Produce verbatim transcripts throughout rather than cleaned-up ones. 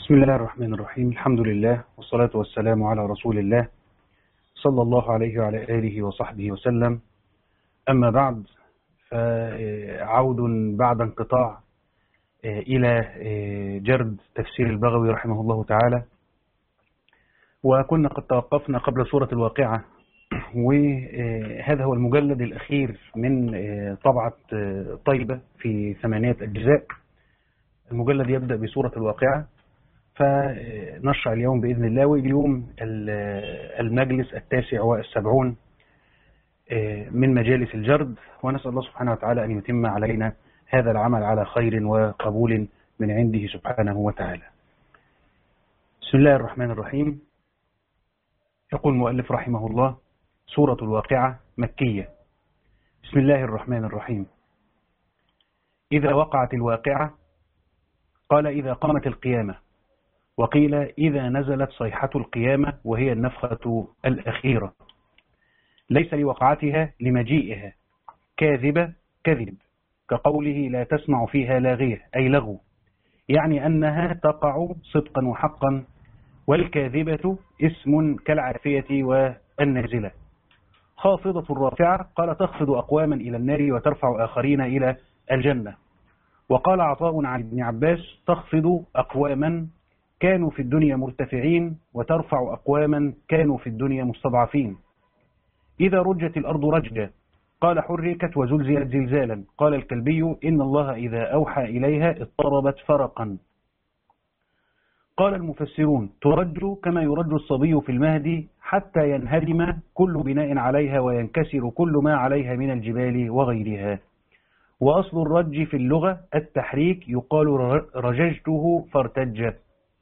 بسم الله الرحمن الرحيم. الحمد لله والصلاة والسلام على رسول الله صلى الله عليه وعلى آله وصحبه وسلم. أما بعد، فعود بعد انقطاع إلى جرد تفسير البغوي رحمه الله تعالى، وكنا قد توقفنا قبل سورة الواقعة، وهذا هو المجلد الأخير من طبعة طيبة في ثمانية أجزاء. المجلد يبدأ بسورة الواقعة، فنشرع اليوم بإذن الله، واليوم المجلس التاسع والسبعون من مجالس الجرد، ونسأل الله سبحانه وتعالى أن يتم علينا هذا العمل على خير وقبول من عنده سبحانه وتعالى. بسم الله الرحمن الرحيم. يقول المؤلف رحمه الله: سورة الواقعة مكية. بسم الله الرحمن الرحيم. إذا وقعت الواقعة، قال إذا قامت القيامة، وقيل إذا نزلت صيحة القيامة وهي النفخة الأخيرة، ليس لوقعتها لمجيئها، كاذبة كذب، كقوله لا تسمع فيها لاغية أي لغو، يعني أنها تقع صدقا وحقا، والكاذبة اسم كالعافية والنازلة. خافضة الرافعة، قال تخفض أقواما إلى النار وترفع آخرين إلى الجنة. وقال عطاء عن ابن عباس تخفض أقواما كانوا في الدنيا مرتفعين وترفع أقواما كانوا في الدنيا مستضعفين. إذا رجت الأرض رجا، قال حركت وزلزلت زلزالا، قال الكلبي إن الله إذا أوحى إليها اضطربت فرقا. قال المفسرون ترج كما يرج الصبي في المهد حتى ينهدم كل بناء عليها وينكسر كل ما عليها من الجبال وغيرها. وأصل الرج في اللغة التحريك، يقال رججته فارتج.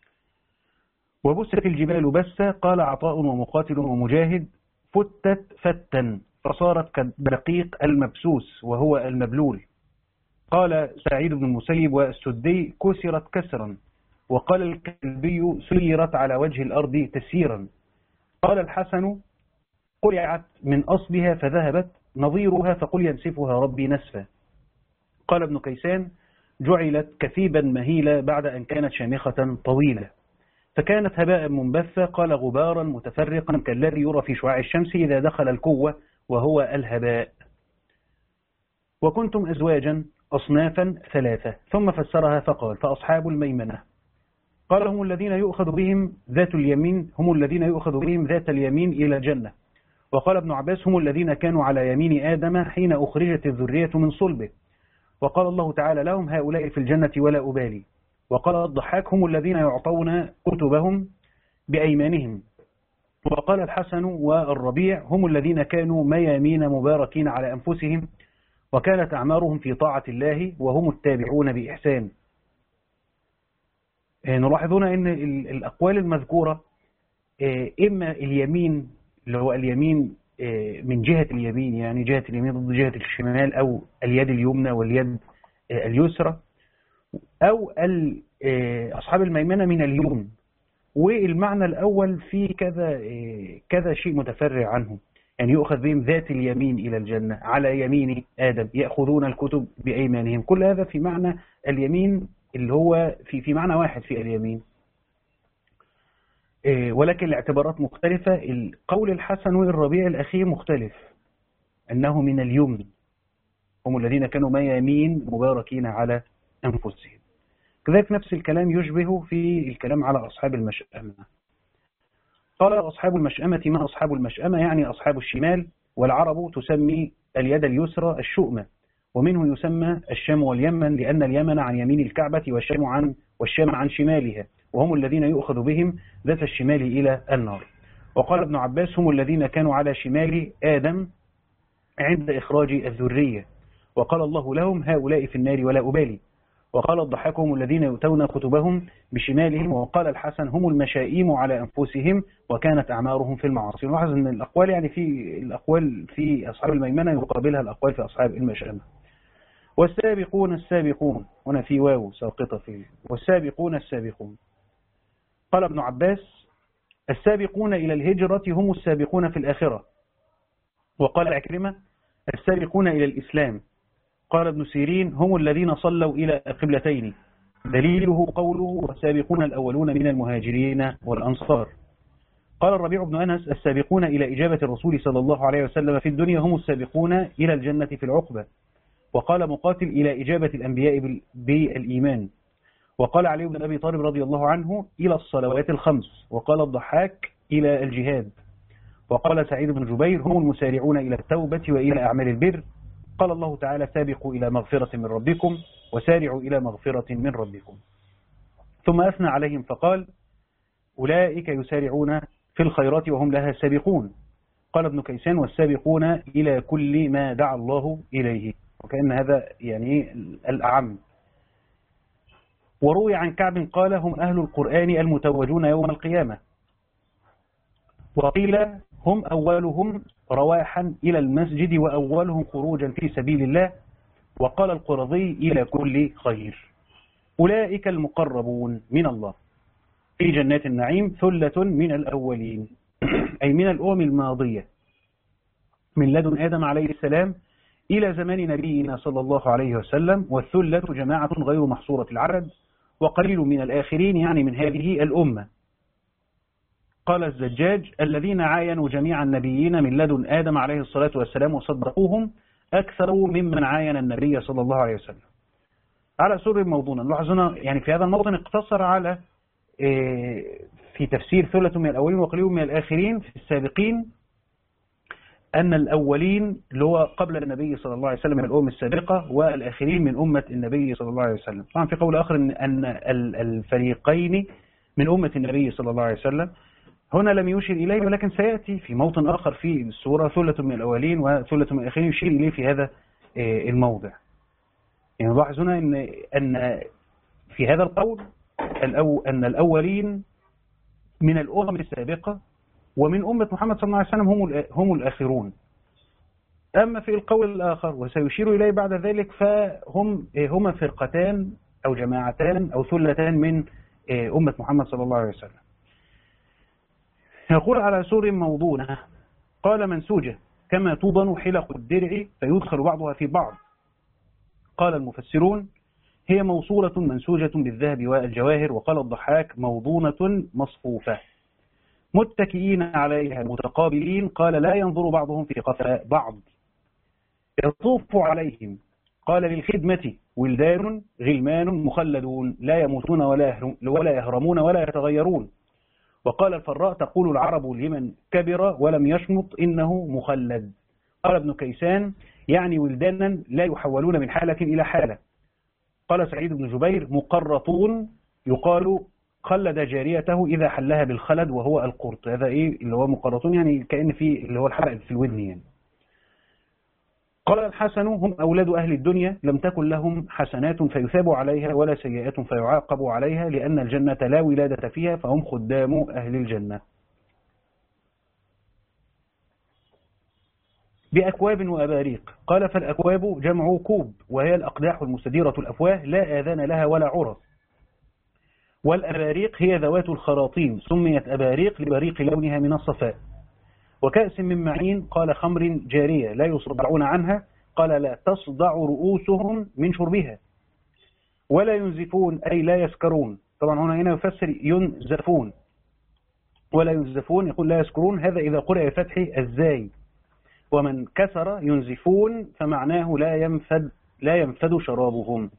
وبست الجبال بسا، قال عطاء ومقاتل ومجاهد فتت فتا، فصارت كالدقيق المبسوس وهو المبلول. قال سعيد بن المسيب والسدي كسرت كسرا. وقال الكلبي سيرت على وجه الأرض تسيرا. قال الحسن قلعت من أصلها فذهبت، نظيرها فقل ينسفها ربي نسفا. قال ابن كيسان جعلت كثيبا مهيلة بعد أن كانت شامخة طويلة، فكانت هباء منبثة. قال غبارا متفرقا كالذي يرى في شعاع الشمس إذا دخل الكوة وهو الهباء. وكنتم أزواجا أصنافا ثلاثة، ثم فسرها فقال فأصحاب الميمنة، قال هم الذين يؤخذ بهم ذات اليمين هم الذين يؤخذ بهم ذات اليمين إلى الجنة. وقال ابن عباس هم الذين كانوا على يمين آدم حين أخرجت الذرية من صلبه. وقال الله تعالى لهم هؤلاء في الجنة ولا أبالي. وقال الضحاك هم الذين يعطون كتبهم بأيمانهم. وقال الحسن والربيع هم الذين كانوا ميامين مباركين على أنفسهم، وكانت أعمارهم في طاعة الله وهم التابعون بإحسان. نلاحظون أن الأقوال المذكورة إما اليمين اللي هو اليمين من جهة اليمين، يعني جهة اليمين ضد جهة الشمال، أو اليد اليمنى واليد اليسرى، أو أصحاب الميمنة من اليمن. والمعنى الأول في كذا كذا شيء متفرع عنه، يعني يؤخذ بهم ذات اليمين إلى الجنة، على يمين آدم يأخذون الكتب بأيمانهم. كل هذا في معنى اليمين اللي هو في في معنى واحد في اليمين، ولكن الاعتبارات مختلفة. القول الحسن والربيع الأخير مختلف، أنه من اليمن، هم الذين كانوا ميامين مباركين على أنفسهم. كذلك نفس الكلام يشبه في الكلام على أصحاب المشأمة. قال أصحاب المشأمة ما أصحاب المشأمة، يعني أصحاب الشمال، والعرب تسمي اليد اليسرى الشؤمة، ومنه يسمى الشام واليمن، لأن اليمن عن يمين الكعبة والشام عن والشام عن شمالها، وهم الذين يؤخذ بهم ذات الشمال إلى النار. وقال ابن عباس هم الذين كانوا على شمال آدم عند إخراج الذرية، وقال الله لهم هؤلاء في النار ولا أبالي. وقال الضحاك هم الذين يؤتون كتبهم بشمالهم. وقال الحسن هم المشائيم على أنفسهم وكانت أعمارهم في المعاصي. نلاحظ أن الأقوال يعني في الأقوال في أصحاب الميمنة يقابلها الأقوال في أصحاب المشأمة. والسابقون السابقون، هنا في واو ساقطة فيه، والسابقون السابقون. قال ابن عباس السابقون إلى الهجرة هم السابقون في الآخرة. وقال عكرمة السابقون إلى الإسلام. قال ابن سيرين هم الذين صلوا إلى قبلتين، دليله قوله والسابقون الأولون من المهاجرين والأنصار. قال الربيع بن أنس السابقون إلى إجابة الرسول صلى الله عليه وسلم في الدنيا هم السابقون إلى الجنة في العقبة. وقال مقاتل إلى إجابة الأنبياء بالإيمان. وقال علي بن أبي طالب رضي الله عنه إلى الصلوات الخمس. وقال الضحاك إلى الجهاد. وقال سعيد بن جبير هم المسارعون إلى التوبة وإلى أعمال البر. قال الله تعالى سابقوا إلى مغفرة من ربكم وسارعوا إلى مغفرة من ربكم. ثم أثنى عليهم فقال أولئك يسارعون في الخيرات وهم لها سابقون. قال ابن كيسان والسابقون إلى كل ما دعا الله إليه، وكأن هذا يعني الأعم. وروي عن كعب قال هم أهل القرآن المتوجون يوم القيامة. وقيل هم أولهم رواحا إلى المسجد وأولهم خروجا في سبيل الله. وقال القرظي إلى كل خير. أولئك المقربون من الله في جنات النعيم ثلة من الأولين أي من الأمم الماضية من لدن آدم عليه السلام إلى زمان نبينا صلى الله عليه وسلم. والثلة جماعة غير محصورة العدد وقليل من الآخرين يعني من هذه الأمة. قال الزجاج الذين عاينوا جميع النبيين من لدن آدم عليه الصلاة والسلام وصدقوهم أكثر ممن عاين النبي صلى الله عليه وسلم. على سر موضوعنا نلاحظ هنا يعني في هذا الموطن اقتصر على في تفسير ثلة من الأولين وقليل من الآخرين في السابقين أن الأولين اللي هو قبل النبي صلى الله عليه وسلم من الأمم السابقة والآخرين من أمة النبي صلى الله عليه وسلم. طبعا في قول آخر أن الفريقين من أمة النبي صلى الله عليه وسلم. هنا لم يشير إليه ولكن سيأتي في موطن آخر في السورة ثلة من الأولين وثلة من الآخرين يشير إليه في هذا الموضع. يعني نلاحظ هنا أن أن في هذا القول الأو أن الأولين من الأمم السابقة ومن أمة محمد صلى الله عليه وسلم هم هم الآخرون. أما في القول الآخر وسيشير إليه بعد ذلك فهم هما فرقتان أو جماعتان أو ثلتان من أمة محمد صلى الله عليه وسلم. يقول على سور موضونة قال منسوجة كما توضن حلق الدرع فيدخل بعضها في بعض. قال المفسرون هي موصولة منسوجة بالذهب والجواهر. وقال الضحاك موضونة مصفوفة متكئين عليها متقابلين. قال لا ينظر بعضهم في قفاء بعض. يطوف عليهم قال للخدمة ولدان غلمان مخلدون لا يموتون ولا يهرمون ولا يتغيرون. وقال الفراء تقول العرب لمن كبر ولم يشمط إنه مخلد. قال ابن كيسان يعني ولدانا لا يحولون من حالة إلى حالة. قال سعيد بن جبير مقرطون يقال خلد جاريته إذا حلها بالخلد وهو القرط. هذا إيه اللي هو مقرطون يعني كأن في اللي هو الحلق في الودن يعني. قال الحسن هم أولاد أهل الدنيا لم تكن لهم حسنات فيثاب عليها ولا سيئات فيعاقب عليها لأن الجنة لا ولادة فيها فهم خدام أهل الجنة. بأكواب وأباريق. قال فالأكواب جمع كوب وهي الأقداح المستديرة الأفواه لا آذان لها ولا عرى. والأباريق هي ذوات الخراطيم سميت أباريق لبريق لونها من الصفاء. وكأس من معين قال خمر جارية لا يصدعون عنها. قال لا تصدع رؤوسهم من شربها. ولا ينزفون أي لا يسكرون. طبعا هنا هنا يفسر ينزفون ولا ينزفون يقول لا يسكرون. هذا إذا قرأ فتح الزاي. ومن كسر ينزفون فمعناه لا ينفد لا ينفد شرابهم.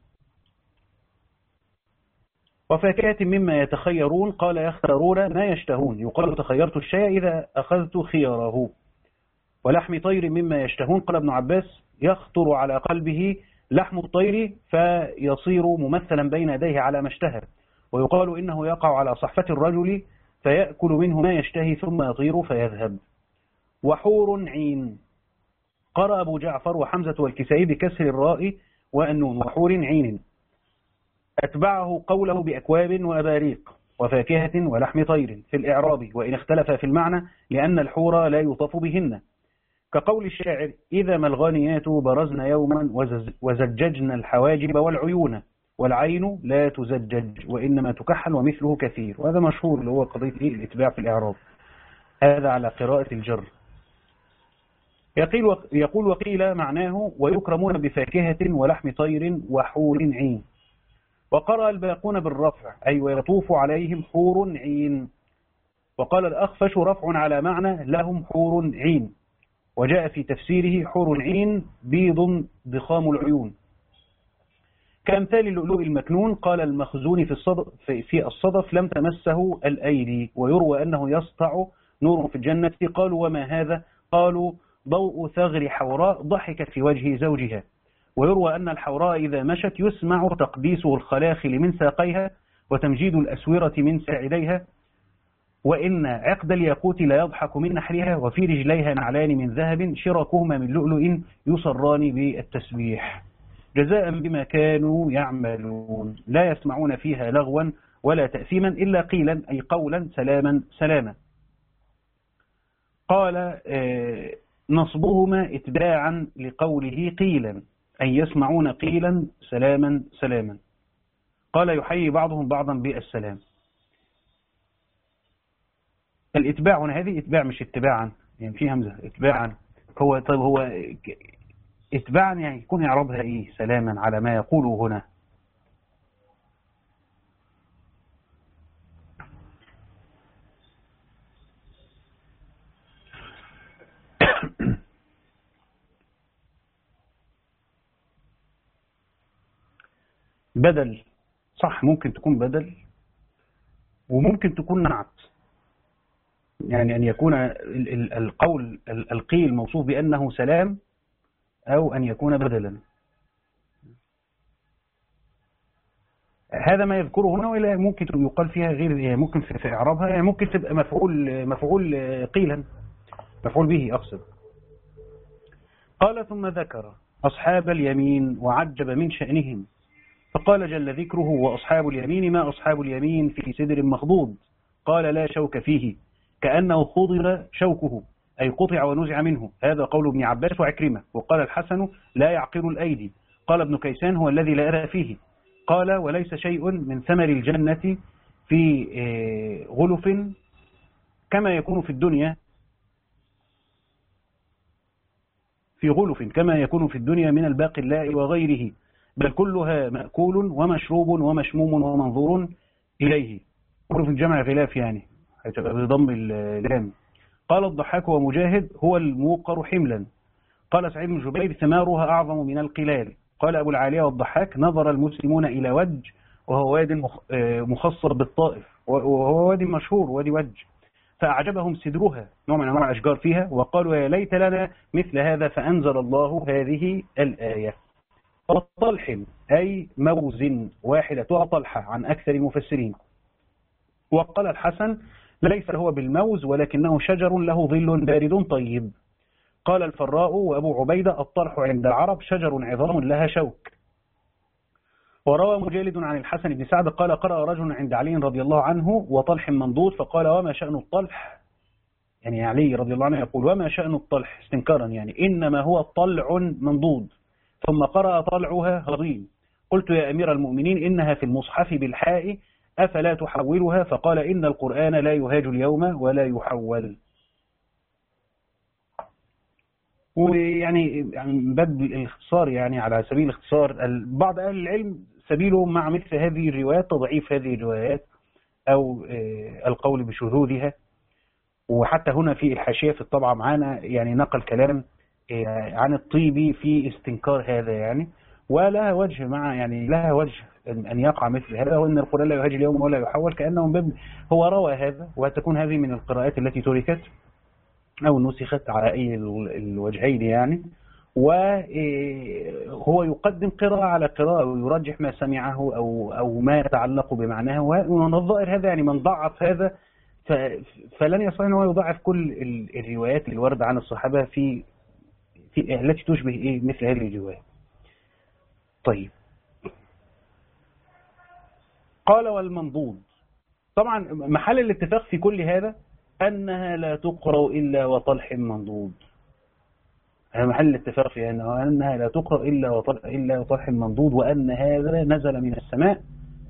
وفاكهة مما يتخيرون قال يختارون ما يشتهون يقال تخيرت الشيء إذا أخذت خياره. ولحم طير مما يشتهون قال ابن عباس يخطر على قلبه لحم الطير فيصير ممثلا بين يديه على ما اشتهى. ويقال إنه يقع على صحفة الرجل فيأكل منه ما يشتهي ثم يطير فيذهب. وحور عين قرأ أبو جعفر وحمزة والكسائي بكسر الراء والنون وحور عين. أتبعه قوله بأكواب وأباريق وفاكهة ولحم طير في الإعراب وإن اختلف في المعنى لأن الحور لا يطاف بهن. كقول الشاعر إذا ما الغانيات برزن يوما وزججن الحواجب والعيون والعين لا تزجج وإنما تكحل ومثله كثير. وهذا مشهور اللي هو قضية إيه الإتباع في الإعراب. هذا على قراءة الجر. يقول وقيل معناه ويكرمون بفاكهة ولحم طير وحور عين. وقرأ الباقون بالرفع أي ويطوف عليهم حور عين. وقال الأخفش رفع على معنى لهم حور عين. وجاء في تفسيره حور عين بيض ضخام العيون كأمثال اللؤلؤ المكنون. قال المخزون في الصدف, في الصدف لم تمسه الأيدي. ويروى أنه يسطع نور في الجنة. قالوا وما هذا؟ قالوا ضوء ثغر حوراء ضحكت في وجه زوجها. ويروى أن الحوراء إذا مشت يسمع تقديسه الخلاخل من ساقيها وتمجيد الأسورة من ساعديها. وإن عقد الياقوت لا يضحك من نحرها. وفي رجليها نعلان من ذهب شركهما من لؤلؤ يصران بالتسبيح جزاء بما كانوا يعملون لا يسمعون فيها لغوا ولا تأثيما إلا قيلا أي قولا سلاما سلاما. قال نصبهما اتباعا لقوله قيلا أي يسمعون قيلا سلاما سلاما. قال يحيي بعضهم بعضا بالسلام. الاتباع هنا هذه اتباع مش اتباعا يعني في همزة اتباعا. هو طيب هو اتباعا يعني يكون يعربها ايه سلاما على ما يقوله هنا. بدل صح ممكن تكون بدل وممكن تكون نعت. يعني أن يكون القول القيل موصوف بأنه سلام أو أن يكون بدلا. هذا ما يذكره هنا ولا ممكن يقال فيها غير ممكن في إعرابها يعني ممكن تبقى مفعول مفعول قيلا مفعول به أقصد. قال ثم ذكر أصحاب اليمين وعجب من شأنهم فقال جل ذكره وأصحاب اليمين ما أصحاب اليمين في سدر مخضود. قال لا شوك فيه كأنه خضر شوكه أي قطع ونزع منه. هذا قول ابن عباس وعكرمة. وقال الحسن لا يعقر الأيدي. قال ابن كيسان هو الذي لا أرى فيه. قال وليس شيء من ثمر الجنة في غلف كما يكون في الدنيا في غلف كما يكون في الدنيا من الباقلاء وغيره بل كلها مأكول ومشروب ومشموم ومنظور إليه. غلف الجمع غلاف يعني بضم اللام. قال الضحاك ومجاهد هو الموقر حملا. قال سعيد بن جبير ثمارها أعظم من القلال. قال أبو العالية والضحاك نظر المسلمون إلى وج وهو واد مخصر بالطائف وهو وادي مشهور وادي وج فأعجبهم سدرها نوع من أنواع الأشجار فيها وقالوا يا ليت لنا مثل هذا فأنزل الله هذه الآية. طلح أي موز واحدة طلحة عن أكثر المفسرين. وقال الحسن ليس هو بالموز ولكنه شجر له ظل بارد طيب. قال الفراء وأبو عبيدة الطرح عند العرب شجر عظام لها شوك. وروى مجالد عن الحسن بن سعد قال قرأ رجل عند علي رضي الله عنه وطلح منضود فقال وما شأن الطلح يعني علي رضي الله عنه يقول وما شأن الطلح استنكارا يعني إنما هو طلع منضود. ثم قرأ طلعها هضيم. قلت يا أمير المؤمنين إنها في المصحف بالحاء أفلا تحولها فقال إن القرآن لا يهاج اليوم ولا يحول. ويعني من باب الاختصار يعني على سبيل الاختصار بعض أهل العلم سبيله مع مثل هذه الروايات تضعيف هذه الروايات أو القول بشذوذها. وحتى هنا في الحاشية في الطبعة معانا يعني نقل كلام عن الطيبي في استنكار هذا يعني ولا وجه مع يعني لها وجه أن يقع مثل هذا وأن القرآن لا يهاج اليوم ولا يحول كأنه من باب هو روى هذا وتكون هذه من القراءات التي تركت أو نسخت على أي الوجهين يعني وهو يقدم قراءة على قراءة ويرجح ما سمعه أو أو ما يتعلق بمعناه. ومن الظاهر هذا يعني من ضعف هذا فلن يستطيع أن هو يضعف كل الروايات الواردة عن الصحابة في في التي تشبه إيه مثل هذه الروايات. طيب قال والمنضود طبعا محل الاتفاق في كل هذا أنها لا تقرأ إلا وطلح منضود. هذا محل الاتفاق في أنها لا تقرأ إلا وطلح, إلا وطلح منضود وأن هذا نزل من السماء.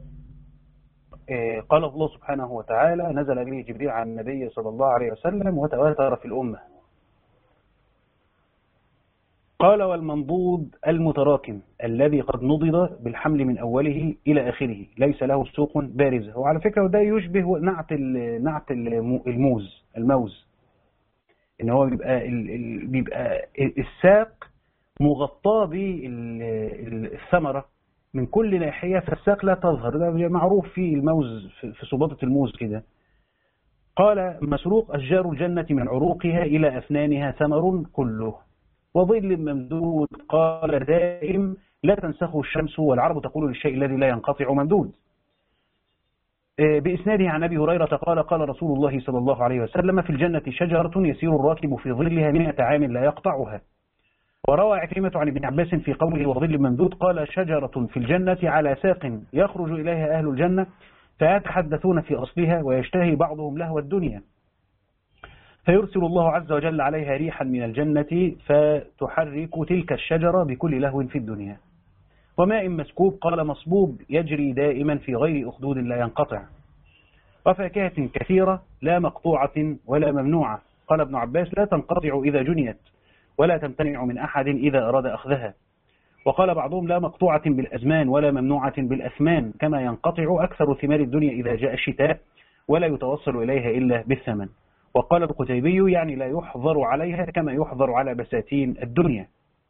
قال الله سبحانه وتعالى نزل به جبريل على النبي صلى الله عليه وسلم وتواتر في الأمة. قال والمنضود المتراكم الذي قد نضد بالحمل من أوله إلى آخره ليس له سوق بارزة. وعلى فكرة وده يشبه نعت نعت الموز الموز إن هو بيبقى بيبقى الساق مغطاة بالثمرة من كل ناحية فالساق لا تظهر. ده معروف في الموز في صباطة الموز كده. قال مسروق أشجار الجنة من عروقها إلى أفنانها ثمر كله وظل ممدود قال دائم لا تنسخه الشمس والعرب تقول للشيء الذي لا ينقطع ممدود. بإسناده عن أبي هريرة قال قال رسول الله صلى الله عليه وسلم في الجنة شجرة يسير الراكب في ظلها مئة عام لا يقطعها. وروى عكرمة عن ابن عباس في قوله وظل ممدود قال شجرة في الجنة على ساق يخرج إليها أهل الجنة فيتحدثون في أصلها ويشتهي بعضهم لهو الدنيا فيرسل الله عز وجل عليها ريحا من الجنة فتحرك تلك الشجرة بكل لهو في الدنيا. وماء مسكوب قال مصبوب يجري دائما في غير أخدود لا ينقطع. وفاكهة كثيرة لا مقطوعة ولا ممنوعة قال ابن عباس لا تنقطع إذا جنيت ولا تمتنع من أحد إذا أراد أخذها. وقال بعضهم لا مقطوعة بالأزمان ولا ممنوعة بالأثمان كما ينقطع أكثر ثمار الدنيا إذا جاء الشتاء ولا يتوصل إليها إلا بالثمن. وقال القتيبي يعني لا يحظر عليها كما يحظر على بساتين الدنيا.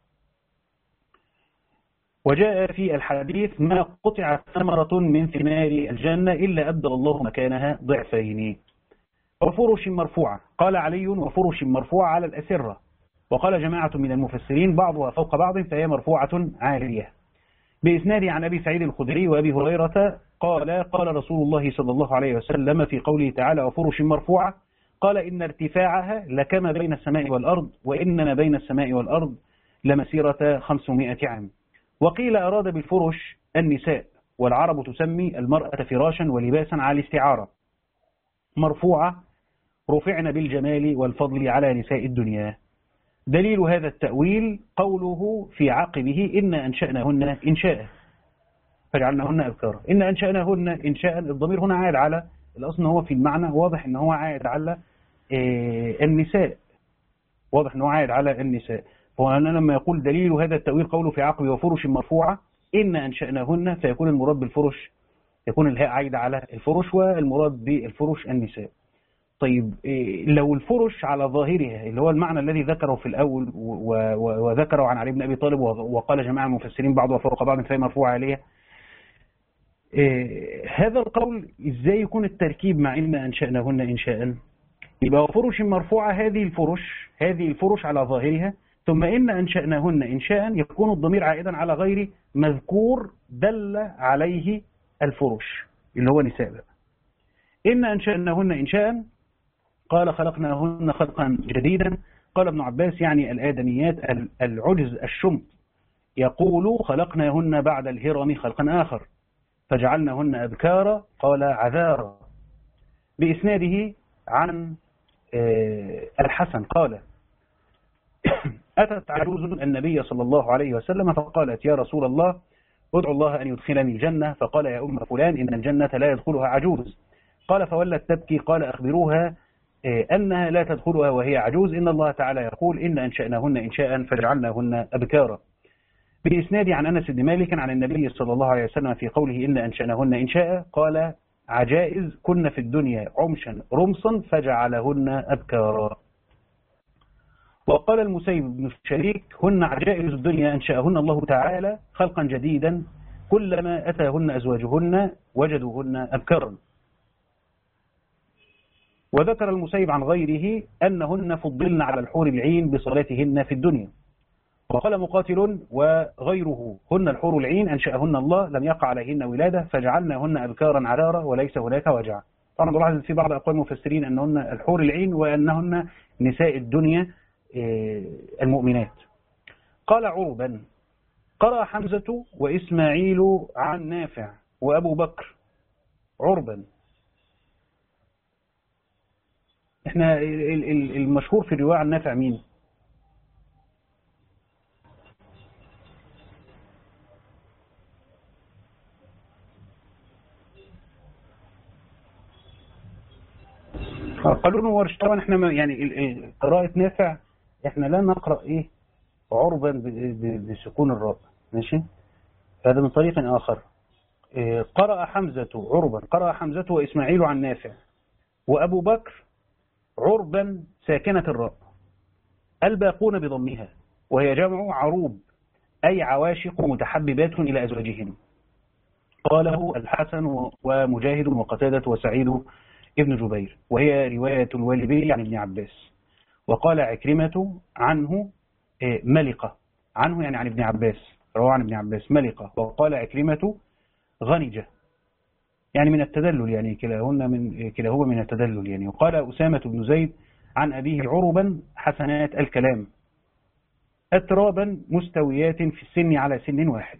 وجاء في الحديث ما قطع ثمرة من ثمار الجنة إلا أبدل الله مكانها ضعفين. وفرش مرفوعة قال علي وفرش مرفوعة على الأسرة. وقال جماعة من المفسرين بعضها فوق بعض فهي مرفوعة عالية. بإسناد عن أبي سعيد الخدري وأبي هريرة قال قال رسول الله صلى الله عليه وسلم في قوله تعالى وفرش مرفوعة قال إن ارتفاعها لكما بين السماء والأرض وإن ما بين السماء والأرض لمسيرة خمسمائة عام. وقيل أراد بالفرش النساء والعرب تسمي المرأة فراشا ولباسا على الاستعارة. مرفوعة رفعن بالجمال والفضل على نساء الدنيا. دليل هذا التأويل قوله في عقبه إن أنشأناهن إنشاء فجعلناهن أبكارا. إن أنشأناهن إنشاء الضمير هنا عائد على الأصل هو في المعنى واضح إن هو عائد على النساء واضح إن هو عائد على النساء. فأنا لما يقول دليل هذا التأويل قوله في عقبه وفرش مرفوعة إن أنشأناهن فيكون المراد بالفرش يكون الهاء عائد على الفرش والمراد بالفرش النساء. طيب لو الفرش على ظاهرها اللي هو المعنى الذي ذكره في الأول وذكره عن علي بن أبي طالب وقال جماعة المفسرين بعضها فوق بعض فهي مرفوعة عليها هذا القول إزاي يكون التركيب مع إن أنشأناهن إنشاء؟ يبقى فرش مرفوعة هذه الفرش هذه الفرش على ظاهرها ثم إن أنشأناهن إنشاء يكون الضمير عائدا على غير مذكور دل عليه الفرش اللي هو نساء. إن أنشأناهن إنشاء قال خلقناهن خلقا جديدا. قال ابن عباس يعني الآدميات العجز الشمط يقول خلقناهن بعد الهرم خلقا آخر فجعلناهن أبكارا قال عذارا. بإسناده عن الحسن قال أتت عجوز النبي صلى الله عليه وسلم فقالت يا رسول الله ادعو الله أن يدخلني الجنة. فقال يا أم فلان إن الجنة لا يدخلها عجوز. قال فولت تبكي قال أخبروها أنها لا تدخلها وهي عجوز إن الله تعالى يقول إن أنشأناهن إنشاء فجعلناهن أبكارا. بإسناد عن أنس بن مالك عن النبي صلى الله عليه وسلم في قوله إن أنشأناهن إنشاء قال عجائز كن في الدنيا عمشا رمصا فجعلهن أبكارا. وقال المسيب بن شريك هن عجائز الدنيا أنشأهن الله تعالى خلقا جديدا كلما أتاهن أزواجهن وجدوهن أبكارا. وذكر المسيب عن غيره أنهن فضلن على الحور العين بصلاتهن في الدنيا. وقال مقاتل وغيره هن الحور العين أنشأهن الله لم يقع عليهن ولادة فجعلناهن أبكارا عرارا وليس هناك وجع. طبعا نلاحظ في بعض أقوال المفسرين أنهن الحور العين وأنهن نساء الدنيا المؤمنات. قال عربا قرأ حمزة وإسماعيل عن نافع وأبو بكر عربا. احنا المشهور في الرواية عن نافع مين؟ قالوا له ورش. طبعا احنا يعني قراءة نافع احنا لا نقرأ ايه عربا ب- ب- بسكون الراء. ماشي. هذا من طريق آخر. إيه، قرأ حمزة عربا، قرأ حمزة وإسماعيل عن نافع، وأبو بكر عربا ساكنة الراء، الباقون بضمها، وهي جمع عروب، أي عواشق متحببات إلى أزواجهن. قاله الحسن ومجاهد وقتادة وسعيد ابن جبير، وهي رواية الوالبي عن ابن عباس. وقال عكرمة عنه إيه، ملقة، عنه يعني عن ابن عباس، رواه عن ابن عباس ملقة. وقال عكرمة غنجة، يعني من التدلل، يعني كلاهن من كلاهما من التدلل يعني. وقال أسامة بن زيد عن أبيه عربا حسنات الكلام، أترابا مستويات في السن على سن واحد.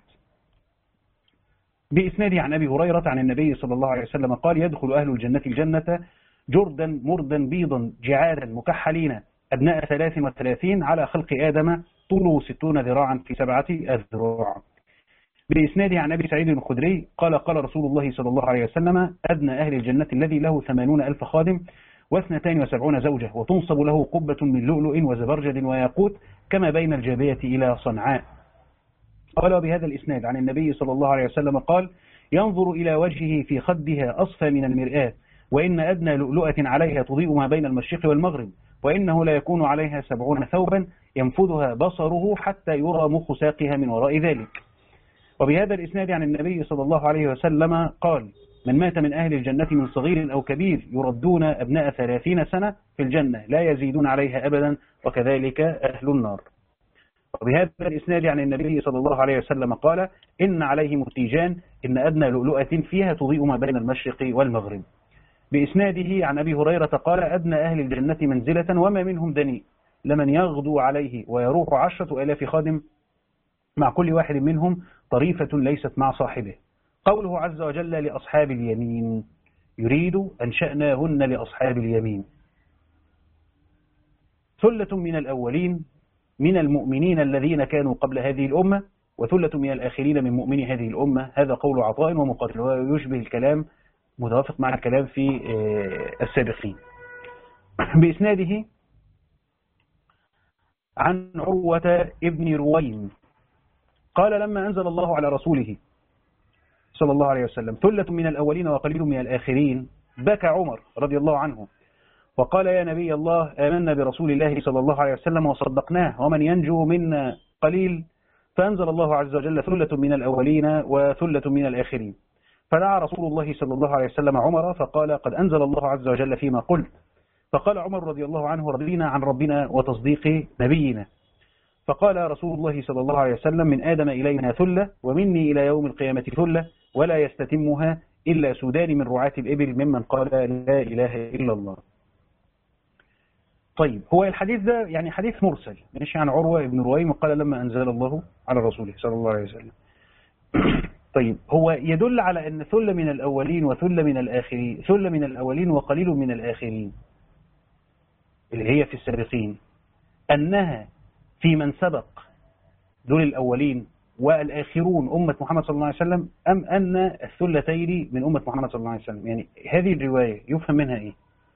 بإسناده عن أبي هريرة عن النبي صلى الله عليه وسلم قال: يدخل أهل الجنة الجنة جردا مردا بيضا جعادا مكحلين أبناء ثلاث وثلاثين على خلق آدم طوله ستون ذراعا في سبعة أذرع. بإسناده عن أبي سعيد الخدري قال: قال رسول الله صلى الله عليه وسلم: أدنى أهل الجنة الذي له ثمانون ألف خادم واثنتان وسبعون زوجة، وتنصب له قبة من لؤلؤ وزبرجد وياقوت كما بين الجابية إلى صنعاء. قال: وبهذا الإسناد عن النبي صلى الله عليه وسلم قال: ينظر إلى وجهه في خدها أصفى من المرآة، وإن أدنى لؤلؤة عليها تضيء ما بين المشرق والمغرب، وإنه لا يكون عليها سبعون ثوبا ينفذها بصره حتى يرى مخ ساقها من وراء ذلك. وبهذا الإسناد عن النبي صلى الله عليه وسلم قال: من مات من أهل الجنة من صغير أو كبير يردون أبناء ثلاثين سنة في الجنة لا يزيدون عليها أبدا، وكذلك أهل النار. وبهذا الإسناد عن النبي صلى الله عليه وسلم قال: إن عليهم التيجان، إن أدنى لؤلؤة فيها تضيء ما بين المشرق والمغرب. بإسناده عن أبي هريرة قال: أدنى أهل الجنة منزلة وما منهم دنيء لمن يغدو عليه ويروح عشرة آلاف خادم مع كل واحد منهم طريفة ليست مع صاحبه. قوله عز وجل لأصحاب اليمين، يريد أنشأناهن لأصحاب اليمين. ثلة من الأولين من المؤمنين الذين كانوا قبل هذه الأمة، وثلة من الآخرين من مؤمني هذه الأمة. هذا قول عطاء ومقاتل، ويشبه الكلام متوافق مع الكلام في السابقين. بإسناده عن عروة ابن رويم قال: لما أنزل الله على رسوله صلى الله عليه وسلم ثلة من الأولين وقليل من الآخرين، بكى عمر رضي الله عنه وقال: يا نبي الله، آمنا برسول الله صلى الله عليه وسلم وصدقناه، ومن ينجو منا قليل. فأنزل الله عز وجل ثلة من الأولين وثلة من الآخرين. فدعا رسول الله صلى الله عليه وسلم عمر فقال: قد أنزل الله عز وجل فيما قلت. فقال عمر رضي الله عنه: رضينا عن ربنا وتصديق نبينا. فقال رسول الله صلى الله عليه وسلم: من آدم إلينا ثلة، ومني إلى يوم القيامة ثلة، ولا يستتمها إلا سودان من رعاة الإبل ممن قال لا إله إلا الله. طيب، هو الحديث ده يعني حديث مرسل، ماشي، عن عروة بن رويم قال: لما أنزل الله على رسوله صلى الله عليه وسلم. طيب، هو يدل على أن ثلة من الأولين وثلة من الآخرين، ثلة من الأولين وقليل من الآخرين اللي هي في السابقين، أنها في من سبق دول الأولين والآخرون أمة محمد صلى الله عليه وسلم، أم أن الثلتين من أمة محمد صلى الله عليه وسلم؟ يعني هذه الرواية يفهم منها إيه؟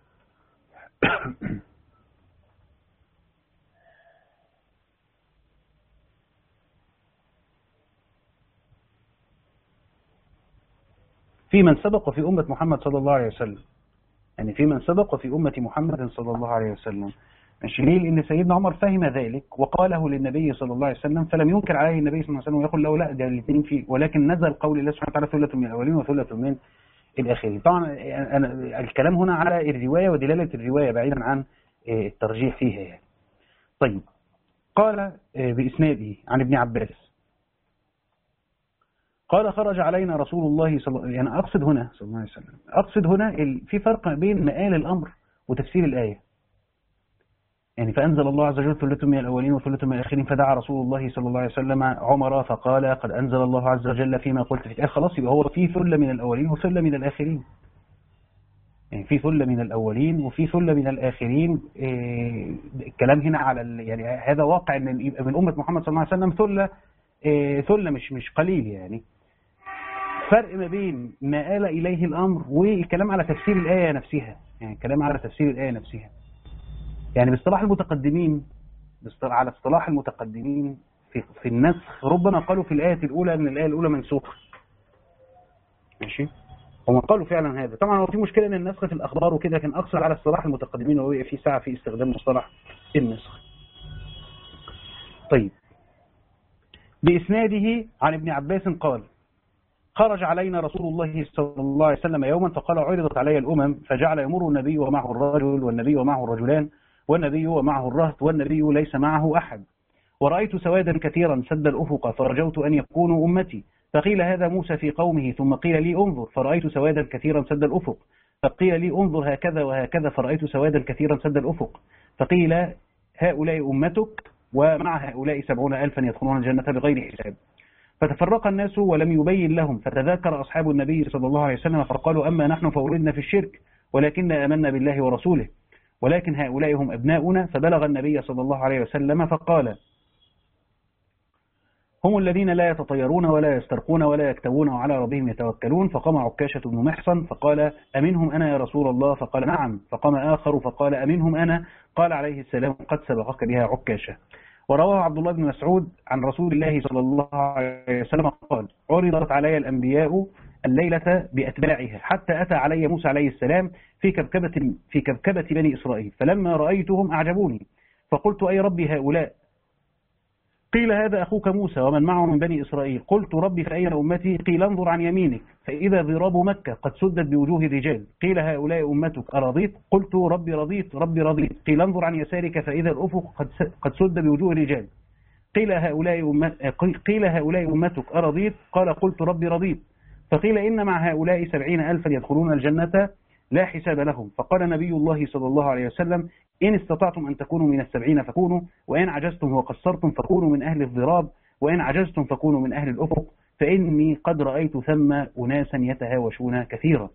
في من سبق وفي أمة محمد صلى الله عليه وسلم، يعني في من سبق وفي أمة محمد صلى الله عليه وسلم. مش ليه؟ لأن سيدنا عمر فهم ذلك وقاله للنبي صلى الله عليه وسلم، فلم ينكر عليه النبي صلى الله عليه وسلم ويقول له لا، ده الاثنين فيه، ولكن نزل قول الله سبحانه وتعالى: ثلة من الأولين وثلة من الآخرين. طبعا أنا الكلام هنا على الرواية ودلالة الرواية بعيدا عن الترجيح فيها يعني. طيب، قال بإسناده عن ابن عباس قال: خرج علينا رسول الله صلى الله عليه وسلم، يعني أقصد هنا صلى الله عليه وسلم، أقصد هنا في فرق بين مآل الأمر وتفسير الآية. يعني فأنزل الله عز وجل ثلة من الأولين وثلة من الآخرين، فدعا رسول الله صلى الله عليه وسلم عمر فقال: قد أنزل الله عز وجل فيما قلت فيك. خلاص، يبقى هو في ثلة من الأولين وثلة من الآخرين، يعني في ثلة من الأولين وفي ثلة من الآخرين. إيه الكلام هنا على يعني هذا واقع ان يبقى من أمة محمد صلى الله عليه وسلم ثلة، إيه ثلة مش مش قليل. يعني فرق ما بين ما آل إليه الأمر والكلام على تفسير الآية نفسها، يعني الكلام على تفسير الآية نفسها. يعني باصطلاح المتقدمين على اصطلاح المتقدمين في, في النسخ، ربما قالوا في الآية الأولى أن الآية الأولى منسوخة. ماشي، هم قالوا فعلا هذا. طبعا هو في مشكلة أن النسخ في الأخبار وكده، كان أقصر على اصطلاح المتقدمين وهو في ساعة في استخدام مصطلح النسخ. طيب، بإسناده عن ابن عباس قال: خرج علينا رسول الله صلى الله عليه وسلم يوما فقال: عرضت علي الأمم، فجعل يمر النبي ومعه الرجل والنبي ومعه الرجلان والنبي ومعه الرهط والنبي ليس معه أحد، ورأيت سوادا كثيرا سد الأفق فرجوت أن يكونوا أمتي، فقيل هذا موسى في قومه، ثم قيل لي انظر فرأيت سوادا كثيرا سد الأفق، فقيل لي انظر هكذا وهكذا فرأيت سوادا كثيرا سد الأفق، فقيل هؤلاء أمتك ومع هؤلاء سبعون ألفا يدخلون الجنة بغير حساب. فتفرق الناس ولم يبين لهم، فتذاكر أصحاب النبي صلى الله عليه وسلم فقالوا: أما نحن فولدنا في الشرك ولكن آمنا بالله ورسوله، ولكن هؤلاء هم أبناؤنا. فبلغ النبي صلى الله عليه وسلم فقال: هم الذين لا يتطيرون ولا يسترقون ولا يكتوون وعلى ربهم يتوكلون. فقام عكاشة بن محصن فقال: أمنهم أنا يا رسول الله؟ فقال: نعم. فقام آخر فقال: أمنهم أنا؟ قال عليه السلام: قد سبقك بها عكاشة. ورواه عبد الله بن مسعود عن رسول الله صلى الله عليه وسلم قال: عرضت علي الأنبياء الليلة بأتباعها حتى أتى علي موسى عليه السلام في كبكبة, في كبكبة بني إسرائيل، فلما رأيتهم أعجبوني، فقلت: أي ربي هؤلاء؟ قيل: هذا أخوك موسى ومن معه من بني إسرائيل. قلت: ربي فأين أمتي؟ قيل: انظر عن يمينك فإذا ضراب مكة قد سدت بوجوه الرجال. قيل: هؤلاء أمتك أرضيت؟ قلت: ربي رضيت ربي رضيت. قيل: انظر عن يسارك فإذا الأفق قد سد بوجوه الرجال. قيل: هؤلاء قيل: هؤلاء أمتك أرضيت؟ قال: قلت: ربي رضيت. فقيل: إن مع هؤلاء سبعين ألفا يدخلون الجنة لا حساب لهم. فقال نبي الله صلى الله عليه وسلم: إن استطعتم أن تكونوا من السبعين فكونوا، وإن عجزتم وقصرتم فكونوا من أهل الضراب، وإن عجزتم فكونوا من أهل الأفق، فإني قد رأيت ثم أناسا يتهاوشون كثيرا.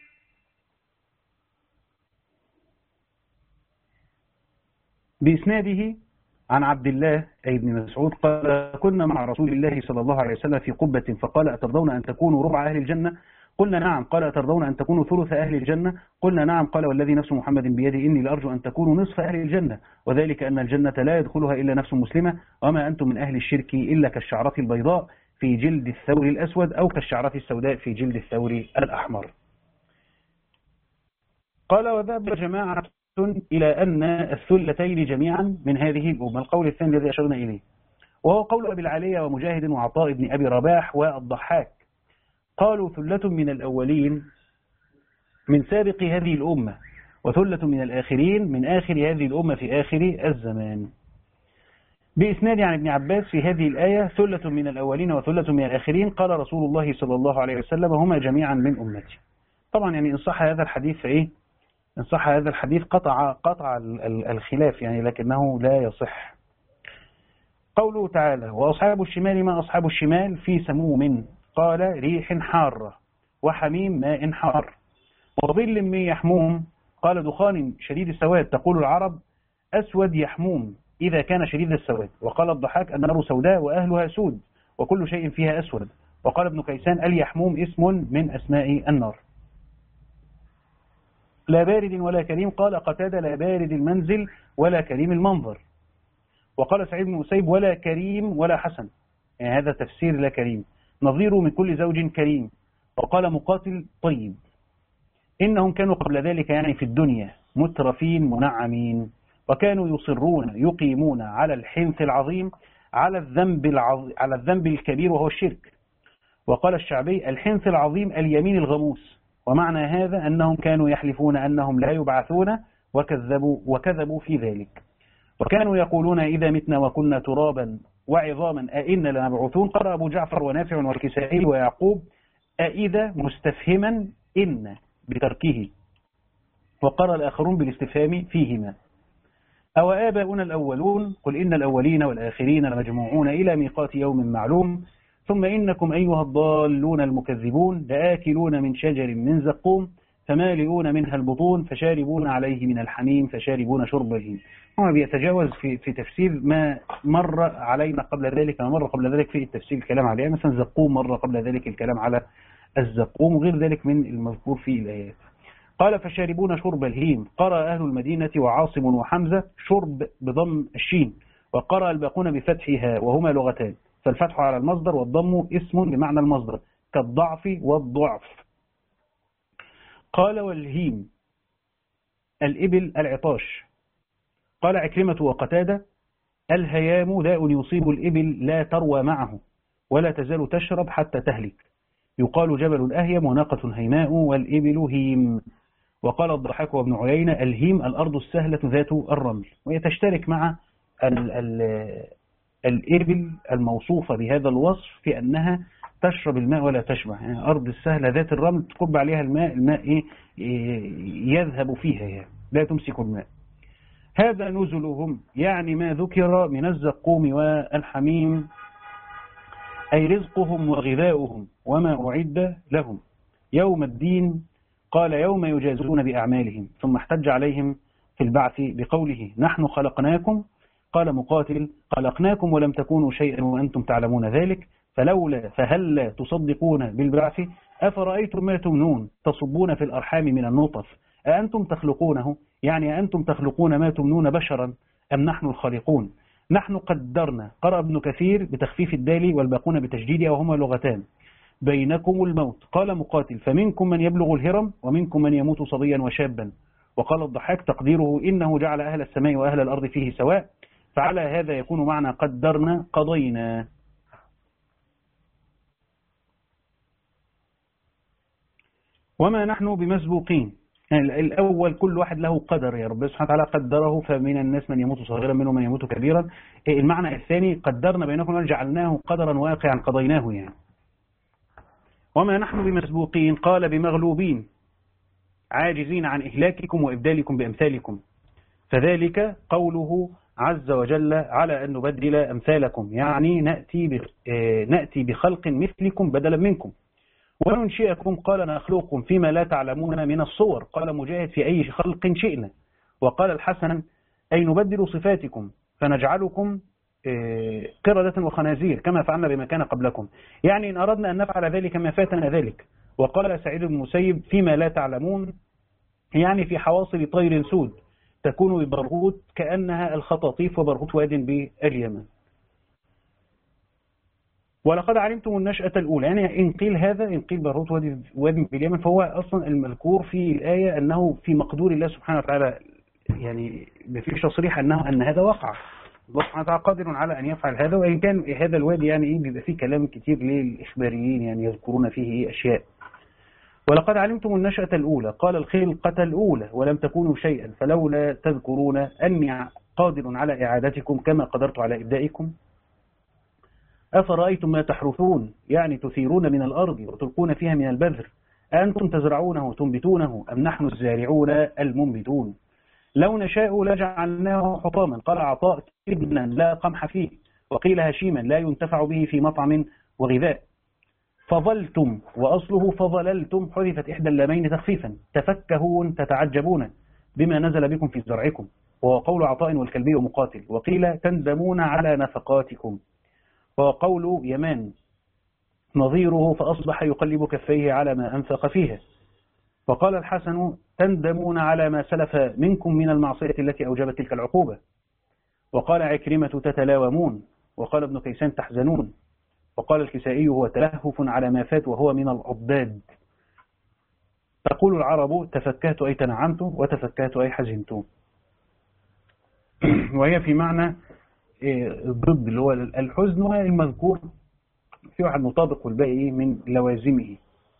بإسناده عن عبد الله أي بن مسعود قال: كنا مع رسول الله صلى الله عليه وسلم في قبة، فقال: أترضون أن تكونوا ربع أهل الجنة؟ قلنا: نعم. قال: أترضون أن تكونوا ثلث أهل الجنة؟ قلنا: نعم. قال: والذي نفس محمد بيده إني لأرجو أن تكونوا نصف أهل الجنة، وذلك أن الجنة لا يدخلها إلا نفس مسلمة، وما أنتم من أهل الشرك إلا كالشعرة البيضاء في جلد الثور الأسود أو كالشعرة السوداء في جلد الثور الأحمر. قال: وذهب جماعة إلى أن الثلتين جميعا من هذه الأمة، القول الثاني الذي أشرنا إليه، وهو قول أبي العالية ومجاهد وعطاء بن أبي رباح والضحاك. قالوا: ثلة من الأولين من سابق هذه الأمة، وثلة من الآخرين من آخر هذه الأمة في آخر الزمان. بإسناد عن ابن عباس في هذه الآية: ثلة من الأولين وثلة من الآخرين، قال رسول الله صلى الله عليه وسلم: هما جميعا من أمتي. طبعا يعني إن صح هذا الحديث فإيه؟ إن صح هذا الحديث قطع قطع الخلاف يعني، لكنه لا يصح. قوله تعالى: وأصحاب الشمال ما أصحاب الشمال في سموم، قال: ريح حارة وحميم ماء حار وظل من يحموم، قال: دخان شديد السواد، تقول العرب: أسود يحموم إذا كان شديد السواد. وقال الضحاك: النار سوداء وأهلها سود وكل شيء فيها أسود. وقال ابن كيسان: اليحموم اسم من أسماء النار. لا بارد ولا كريم، قال قتادة: لا بارد المنزل ولا كريم المنظر. وقال سعيد بن مسيب: ولا كريم ولا حسن، يعني هذا تفسير لا كريم، نظيره من كل زوج كريم. وقال مقاتل: طيب. إنهم كانوا قبل ذلك يعني في الدنيا مترفين منعمين، وكانوا يصرون يقيمون على الحنث العظيم على الذنب العظيم على الذنب الكبير وهو الشرك. وقال الشعبي: الحنث العظيم اليمين الغموس. ومعنى هذا أنهم كانوا يحلفون أنهم لا يبعثون وكذبوا وكذبوا في ذلك. وكانوا يقولون: إذا متنا وكنا ترابا وعظاما أئنا لمبعوثون. قرأ أبو جعفر ونافع والكسائي ويعقوب: أئذا مستفهما إن بتركه. وقرأ الآخرون بالاستفهام فيهما. أو آباؤنا الأولون، قل إن الأولين والآخرين لمجموعون إلى ميقات يوم معلوم، ثم إنكم أيها الضالون المكذبون لآكلون من شجر من زقوم فمالئون منها البطون فشاربون عليه من الحميم فشاربون شرب الهيم. هو بيتجاوز في في تفسير ما مر علينا قبل ذلك، ما مر قبل ذلك في التفسير الكلام عليه، مثلا زقوم مر قبل ذلك الكلام على الزقوم وغير ذلك من المذكور في الآيات. قال: فشاربون شرب الهيم. قرأ أهل المدينة وعاصم وحمزة شرب بضم الشين، وقرأ الباقون بفتحها وهما لغتان، فالفتح على المصدر والضم اسم بمعنى المصدر كالضعف والضعف. قال والهيم الإبل العطاش. قال عكرمة وقتادة الهيام داء يصيب الإبل لا تروى معه ولا تزال تشرب حتى تهلك، يقال جبل الأهيم وناقة هيماء والإبل هيم. وقال الضحاك وابن عيينة الهيم الأرض السهلة ذات الرمل، وهي تشترك مع ال ال الإبل الموصوفة بهذا الوصف في أنها تشرب الماء ولا تشبع، يعني أرض السهلة ذات الرمل تكب عليها الماء، الماء إيه يذهب فيها يعني لا تمسك الماء. هذا نزلهم يعني ما ذكر من الزقوم والحميم، أي رزقهم وغذاؤهم وما أعد لهم يوم الدين. قال يوم يجازون بأعمالهم، ثم احتج عليهم في البعث بقوله نحن خلقناكم. قال مقاتل خلقناكم ولم تكونوا شيئا وأنتم تعلمون ذلك، فلولا فهل تصدقون بالبعث؟ أفرأيتم ما تمنون تصبون في الأرحام من النطف أأنتم تخلقونه، يعني أنتم تخلقون ما تمنون بشرا أم نحن الخالقون؟ نحن قدرنا. قرأ ابن كثير بتخفيف الدال والباقون بتشديدها وهما لغتان بينكم الموت. قال مقاتل فمنكم من يبلغ الهرم ومنكم من يموت صبيا وشابا. وقال الضحاك تقديره إنه جعل أهل السماء وأهل الأرض فيه سواء، فعلى هذا يكون معنى قدرنا قضينا. وما نحن بمسبوقين، يعني الأول كل واحد له قدر، يا رب سبحانه وتعالى قدره، فمن الناس من يموت صغيرا منهم من يموت كبيرا. المعنى الثاني قدرنا بينكم وجعلناه قدرا واقعا قضيناه يعني. وما نحن بمسبوقين. قال بمغلوبين عاجزين عن إهلاككم وإبدالكم بأمثالكم، فذلك قوله عز وجل على أن نبدل أمثالكم، يعني نأتي نأتي بخلق مثلكم بدلا منكم وننشئكم. قال نخلقكم فيما لا تعلمون من الصور. قال مجاهد في أي خلق شئنا. وقال الحسن أي نبدل صفاتكم فنجعلكم قردة وخنازير كما فعلنا بما كان قبلكم، يعني إن أردنا أن نفعل ذلك ما فاتنا ذلك. وقال سعيد بن المسيب فيما لا تعلمون، يعني في حواصل طير سود تكون ببرغوث كأنها الخطاطيف وبرغوث واد باليمن. ولقد علمتم النشأة الأولى، يعني إن قيل هذا إن قيل برغوث واد باليمن فهو أصلا المذكور في الآية أنه في مقدور الله سبحانه وتعالى، يعني مفيش تصريح أنه أن هذا وقع. الله سبحانه وتعالى قادر على أن يفعل هذا، وإن كان هذا الوادي يعني إيه بيبقى فيه كلام كتير للإخباريين يعني يذكرون فيه إيه أشياء. ولقد علمتم النشأة الأولى. قال الخلقة الأولى ولم تكونوا شيئا فلولا تذكرون أني قادر على إعادتكم كما قدرت على إبدائكم. أفرأيتم ما تحرثون، يعني تثيرون من الأرض وتلقون فيها من البذر، أنتم تزرعونه وتنبتونه أم نحن الزارعون المنبتون؟ لو نشاء لجعلناه حطاما. قال عطاء ابنا لا قمح فيه، وقيل هشيما لا ينتفع به في مطعم وغذاء. فظلتم وأصله فظللتم، حذفت إحدى اللامين تخفيفا، تفكهون تتعجبون بما نزل بكم في زرعكم، وهو قول عطاء والكلبي ومقاتل. وقيل تندمون على نفقاتكم، وهو قول يمان نظيره فأصبح يقلب كفيه على ما أنفق فيها. وقال الحسن تندمون على ما سلف منكم من المعصية التي أوجبت تلك العقوبة. وقال عكرمة تتلاومون. وقال ابن كيسان تحزنون. وقال الكسائي هو تلهف على ما فات وهو من الأضداد. تقول العرب تفكهت أي تنعمت وتفكهت أي حزنت، وهي في معنى الضد اللي هو الحزن والمذكور في واحد مطابق والباقي من لوازمه.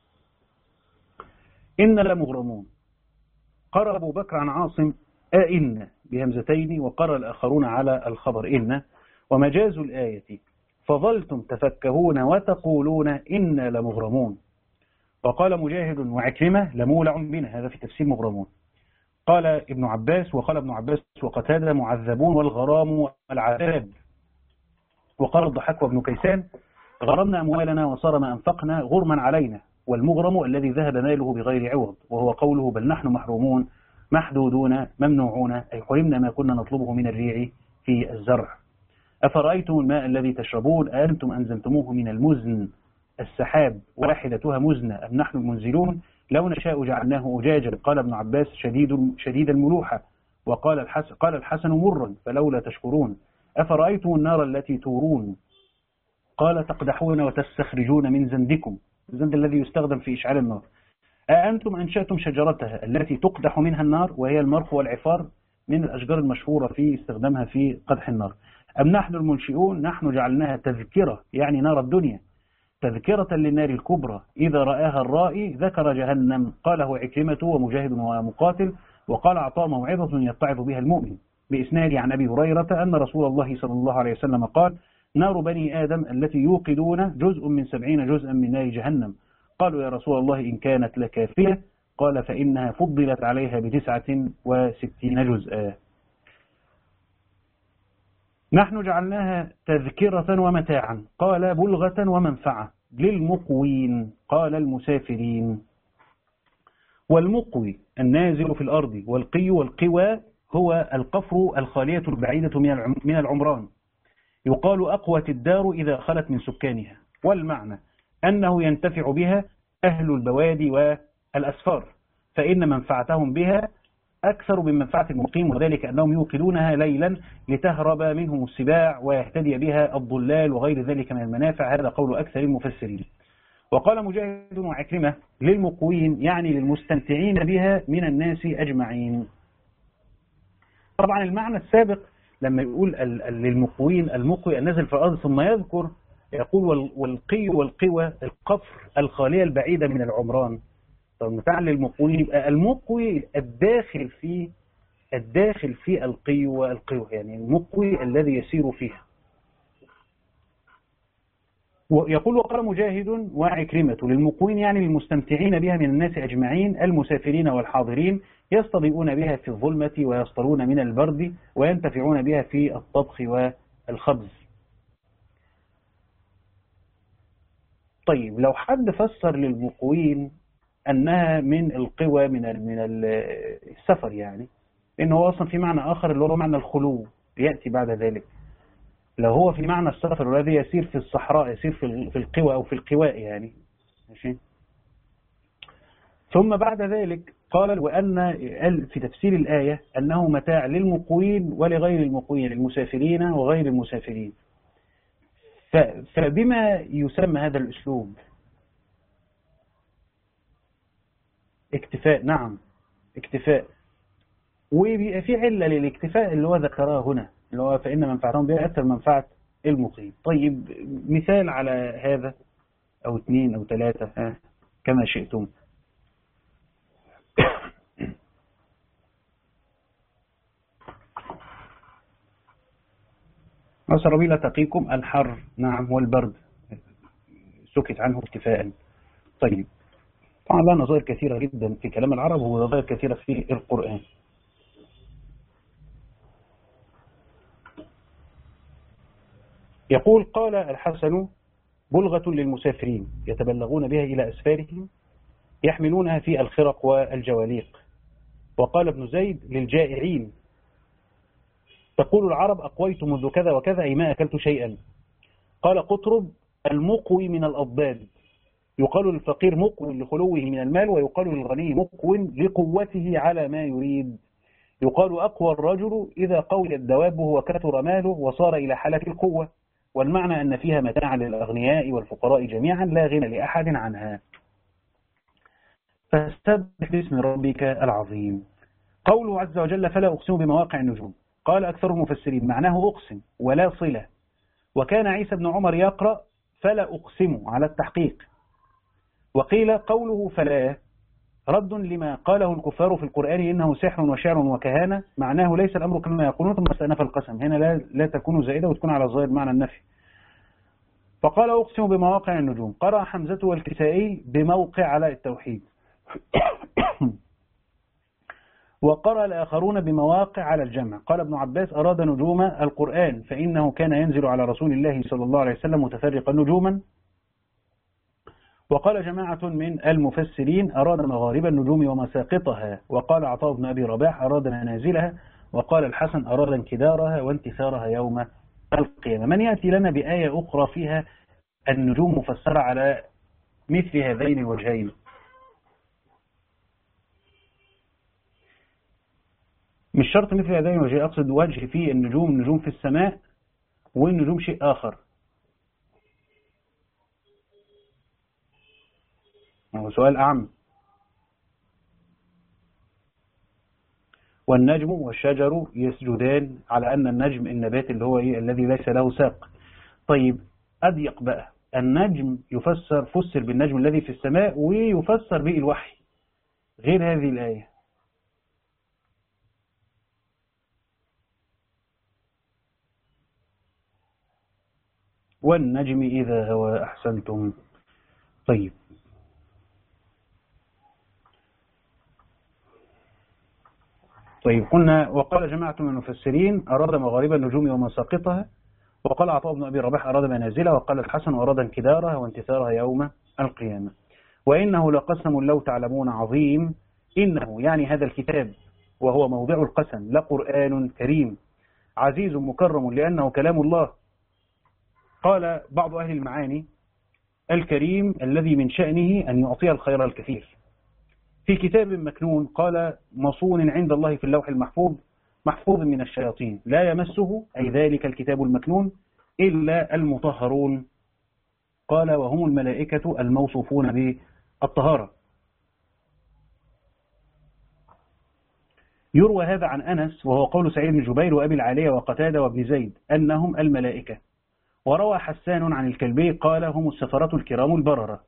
إن لمغرمون. قرأ أبو بكر عن عاصم أئن بهمزتين، وقرأ الآخرون على الخبر إن. ومجاز الآية فظلتم تفكهون وتقولون إنا لمغرمون. وقال مجاهد وعكرمة لمولع بنا، هذا في تفسير مغرمون. قال ابن عباس وقال ابن عباس وقتادة معذبون والغرام والعذاب. وقال الضحاك وابن كيسان غرمنا أموالنا وصار ما أنفقنا غرما علينا، والمغرم الذي ذهب ماله بغير عوض، وهو قوله بل نحن محرومون محدودون ممنوعون، أي حرمنا ما كنا نطلبه من الريع في الزرع. أفرأيتم الماء الذي تشربون أأنتم أنزلتموه من المزن السحاب واحدتها مزنة أم نحن المنزلون؟ لو نشاء جعلناه أجاجا. قال ابن عباس شديد شديد الملوحة. وقال الحسن قال الحسن مرا فلولا تشكرون. أفرأيتم النار التي تورون قال تقدحون وتستخرجون من زندكم، الزند الذي يستخدم في إشعال النار، أأنتم أنشأتم شجرتها التي تقدح منها النار، وهي المرخ والعفار من الأشجار المشهورة في استخدامها في قدح النار، أم نحن المنشئون، نحن جعلناها تذكرة يعني نار الدنيا تذكرة للنار الكبرى إذا رآها الرائي ذكر جهنم. قاله عكرمة ومجاهد ومقاتل. وقال عطاء موعظة يتعظ بها المؤمن بإسناد عن أبي هريرة أن رسول الله صلى الله عليه وسلم قال نار بني آدم التي يوقدون جزء من سبعين جزءا من نار جهنم. قالوا يا رسول الله إن كانت لكافية قال فإنها فضلت عليها بتسعة وستين جزءا. نحن جعلناها تذكرة ومتاعا قال بلغة ومنفعة للمقوين قال المسافرين. والمقوي النازل في الأرض، والقي والقوى هو القفر الخالية البعيدة من العمران، يقال أقوت الدار إذا خلت من سكانها، والمعنى أنه ينتفع بها أهل البوادي والأسفار، فإن منفعتهم بها أكثر من منفعة المقيم، وذلك أنهم يوقدونها ليلا لتهرب منهم السباع ويهتدي بها الضلال وغير ذلك من المنافع. هذا قول أكثر المفسرين. وقال مجاهد وعكرمة للمقوين يعني للمستمتعين بها من الناس أجمعين. طبعا المعنى السابق لما يقول للمقوين المقوي النازل في الأرض، ثم يذكر يقول والقي والقوى القفر الخالية البعيدة من العمران. طب متعلل المقوين يبقى المقوي الداخل في الداخل في القي والقوى، يعني المقوي الذي يسير فيها. ويقول وقال مجاهد وعكرمة للمقوين يعني للمستمتعين بها من الناس أجمعين المسافرين والحاضرين يستضيئون بها في الظلمة ويصطلون من البرد وينتفعون بها في الطبخ والخبز. طيب لو حد فسر للمقوين أنها من القوى من من السفر، يعني إنه هو أصلا في معنى آخر اللي هو معنى الخلو يأتي بعد ذلك. لو هو في معنى السفر والذي يسير في الصحراء يسير في في القوى أو في القواء يعني ماشي. ثم بعد ذلك قال وأن في تفسير الآية أنه متاع للمقوين ولغير المقوين، المسافرين وغير المسافرين. فبما يسمى هذا الأسلوب اكتفاء. نعم اكتفاء، وبيبقى في علة للاكتفاء اللي هو ذكرها هنا اللي هو فإن منفعتهم بها أكثر منفعة المقيم. طيب مثال على هذا أو اثنين أو ثلاثة كما شئتم. وسربيل تقيكم الحر نعم والبرد سكت عنه اكتفاء. طيب طبعا لها نظائر كثيرة جدا في كلام العرب ونظائر كثيرة في القرآن. يقول قال الحسن بلغة للمسافرين يتبلغون بها إلى أسفارهم يحملونها في الخرق والجواليق. وقال ابن زيد للجائعين تقول العرب أقويت منذ كذا وكذا أي ما أكلت شيئا. قال قطرب المقوي من الأضداد، يقال للفقير مقوي لخلوه من المال، ويقال للغني مقوي لقوته على ما يريد. يقال أقوى الرجل إذا قويت دوابه وكثر ماله وصار إلى حالة القوة، والمعنى أن فيها متاعا للأغنياء والفقراء جميعا لا غنى لأحد عنها. فاستبح باسم ربك العظيم. قوله عز وجل فلا أقسم بمواقع النجوم، قال أكثر المفسرين معناه أقسم ولا صلة. وكان عيسى بن عمر يقرأ فلا أقسم على التحقيق. وقيل قوله فلا رد لما قاله الكفار في القرآن إنه سحر وشعر وكهانة، معناه ليس الأمر كما يقولون ثم استأنف القسم. هنا لا, لا تكون زائدة وتكون على الظاهر معنى النفي. فقال أقسم بمواقع النجوم. قرأ حمزة والكسائي بموقع على التوحيد. وقرأ الآخرون بمواقع على الجمع. قال ابن عباس أراد نجوم القرآن فإنه كان ينزل على رسول الله صلى الله عليه وسلم متفرقا نجوما. وقال جماعة من المفسرين أراد مغارب النجوم ومساقطها. وقال عطاء بن أبي رباح أراد منازلها. وقال الحسن أراد انكدارها وانتثارها يوم القيامة. من يأتي لنا بآية أخرى فيها النجوم مفسرة على مثل هذين الوجهين؟ مش شرط مثل هذين الوجهين، أقصد وجه فيه النجوم نجوم في السماء والنجوم شيء آخر. هو سؤال أعم. والنجم والشجر يسجدان، على أن النجم النبات اللي هو إيه؟ الذي ليس له ساق. طيب أضيق بقى، النجم يفسر فسر بالنجم الذي في السماء، ويفسر به الوحي غير هذه الآية. والنجم إذا هوى. أحسنتم. طيب طيب قلنا وقال جماعة من المفسرين أراد مغارب النجوم ومساقطها، وقال عطاء بن أبي رباح أراد منازلها، وقال الحسن أراد انكدارها وانتثارها يوم القيامة. وإنه لقسم لو تعلمون عظيم، إنه يعني هذا الكتاب وهو موضع القسم لقرآن كريم عزيز مكرم لأنه كلام الله. قال بعض أهل المعاني الكريم الذي من شأنه أن يعطي الخير الكثير، في كتاب مكنون، قال مصون عند الله في اللوح المحفوظ محفوظ من الشياطين لا يمسه، أي ذلك الكتاب المكنون، إلا المطهرون. قال وهم الملائكة الموصوفون بالطهارة. يروى هذا عن أنس، وهو قول سعيد بن جبير وأبي العالية وقتادة وابن زيد أنهم الملائكة. وروى حسان عن الكلبي قال هم السفرة الكرام البررة.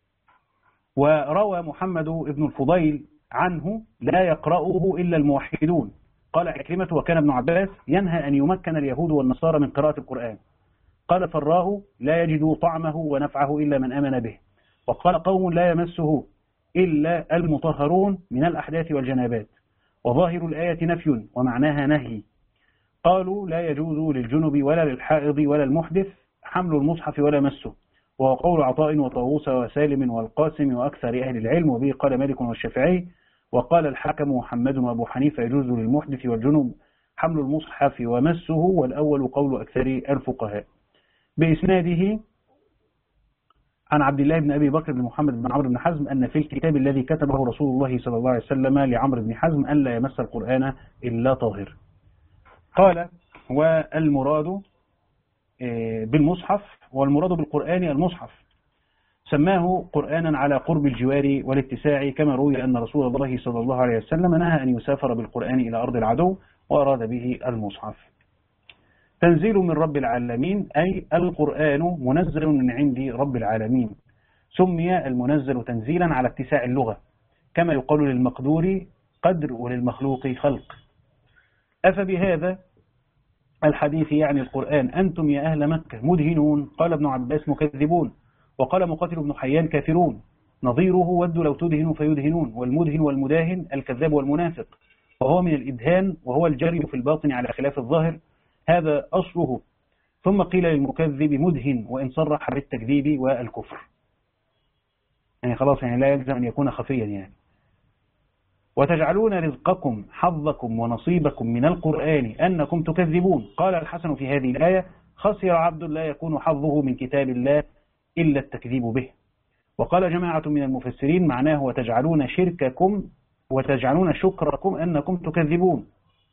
وروى محمد بن الفضيل عنه لا يقرأه إلا الموحدون. قال عكرمة وكان ابن عباس ينهى أن يمكن اليهود والنصارى من قراءة القرآن. قال فراء لا يجد طعمه ونفعه إلا من آمن به. وقال قوم لا يمسه إلا المطهرون من الأحداث والجنابات. وظاهر الآية نفي ومعناها نهي. قالوا لا يجوز للجنب ولا للحائض ولا المحدث حمل المصحف ولا مسه. وهو قول عطاء وطاووس وسالم والقاسم وأكثر أهل العلم، وبه قال مالك والشافعي. وقال الحكم محمد وأبو حنيفة يجوز للمحدث والجنب حمل المصحف ومسه، والأول قول أكثر الفقهاء. بإسناده عن عبد الله بن أبي بكر بن محمد بن عمرو بن حزم أن في الكتاب الذي كتبه رسول الله صلى الله عليه وسلم لعمرو بن حزم أن لا يمس القرآن إلا طاهر. قال والمراد بالمصحف والمراد بالقرآن المصحف، سماه قرآنا على قرب الجوار والاتساع، كما روي أن رسول الله صلى الله عليه وسلم نهى أن يسافر بالقرآن إلى أرض العدو وأراد به المصحف. تنزيل من رب العالمين، أي القرآن منزل من عند رب العالمين. سمي المنزل تنزيلا على اتساع اللغة، كما يقال للمقدور قدر وللمخلوق خلق. أفبهذا الحديث يعني القرآن أنتم يا أهل مكة مدهنون؟ قال ابن عباس مكذبون. وقال مقاتل بن حيان كافرون. نظيره ودوا لو تدهنوا فيدهنون. والمدهن والمداهن الكذاب والمنافق، وهو من الإدهان وهو الجري في الباطن على خلاف الظاهر، هذا أصله. ثم قيل للمكذب مدهن وإن صرح بالتكذيب والكفر، يعني خلاص يعني لا يلزم أن يكون خفيا يعني. وتجعلون رزقكم حظكم ونصيبكم من القرآن أنكم تكذبون. قال الحسن في هذه الآية خسر عبد لا يكون حظه من كتاب الله إلا التكذيب به. وقال جماعة من المفسرين معناه وتجعلون شرككم وتجعلون شكركم أنكم تكذبون.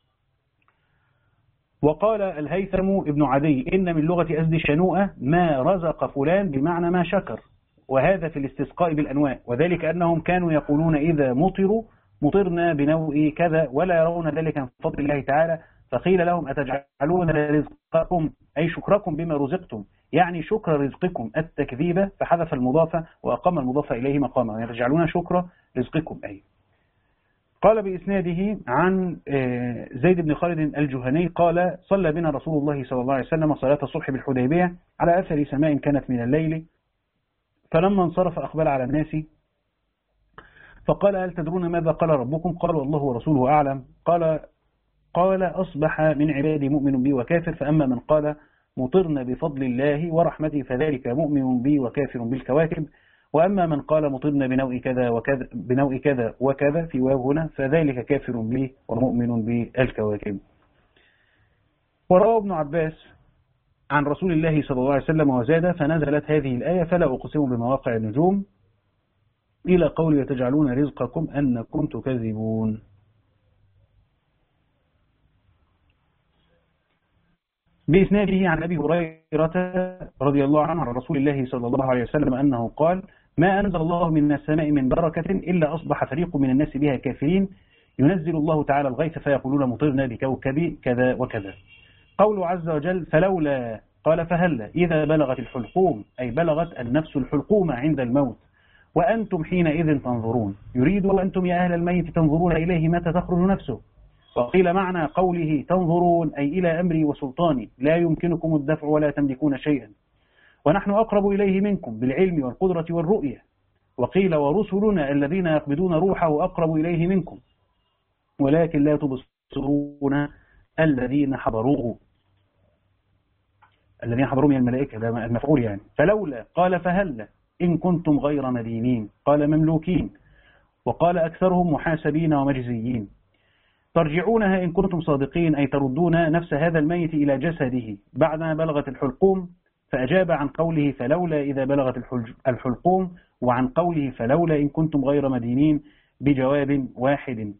وقال الهيثم ابن عدي إن من لغة أزد الشنوءة ما رزق فلان بمعنى ما شكر، وهذا في الاستسقاء بالأنواع، وذلك أنهم كانوا يقولون إذا مطروا مطرنا بنوء كذا ولا يرون ذلك من فضل الله تعالى، فقيل لهم أتجعلون رزقكم أي شكركم بما رزقتم، يعني شكر رزقكم التكذيب، فحذف المضاف وأقام المضاف إليه مقامه، يعني تجعلون شكر رزقكم أي. قال بإسناده عن زيد بن خالد الجهني قال صلى بنا رسول الله صلى الله عليه وسلم صلاة الصبح بالحديبية على أثر سماء كانت من الليل، فلما انصرف أقبل على الناس فقال هل تدرون ماذا قال ربكم؟ قالوا الله ورسوله أعلم. قال قال أصبح من عبادي مؤمن بي وكافر، فأما من قال مطرنا بفضل الله ورحمته فذلك مؤمن بي وكافر بالكواكب، وأما من قال مطرنا بنوء كذا وكذا بنوء كذا وكذا في واو هنا فذلك كافر بي ومؤمن بالكواكب. وروى ابن عباس عن رسول الله صلى الله عليه وسلم وزاد فنزلت هذه الآية فلا أقسم بمواقع النجوم إلى قول يتجعلون رزقكم أنكم تكذبون. بإسناده عن أبي هريرة رضي الله عنه عن رسول الله صلى الله عليه وسلم أنه قال: ما أنزل الله من السماء من بركة إلا أصبح فريق من الناس بها كافرين، ينزل الله تعالى الغيث فيقولون مطرنا بكوكب كذا وكذا. قوله عز وجل: فلولا، قال فهلا إذا بلغت الحلقوم، أي بلغت النفس الحلقوم عند الموت، وأنتم حينئذ تنظرون، يريد وأنتم يا أهل الميت تنظرون إليه متى تخرج نفسه. وقيل معنى قوله تنظرون أي إلى أمري وسلطاني، لا يمكنكم الدفع ولا تملكون شيئا، ونحن أقرب إليه منكم بالعلم والقدرة والرؤية. وقيل ورسلنا الذين يقبضون روحه أقرب إليه منكم ولكن لا تبصرون الذين حضروه، الذين حضروا من الملائكة، ده المفعول يعني. فلولا، قال فهلا إن كنتم غير مدينين، قال مملوكين، وقال أكثرهم محاسبين ومجزيين. ترجعونها إن كنتم صادقين، أي تردون نفس هذا الميت إلى جسده بعدما بلغت الحلقوم. فأجاب عن قوله فلولا إذا بلغت الحلقوم، وعن قوله فلولا إن كنتم غير مدينين بجواب واحد.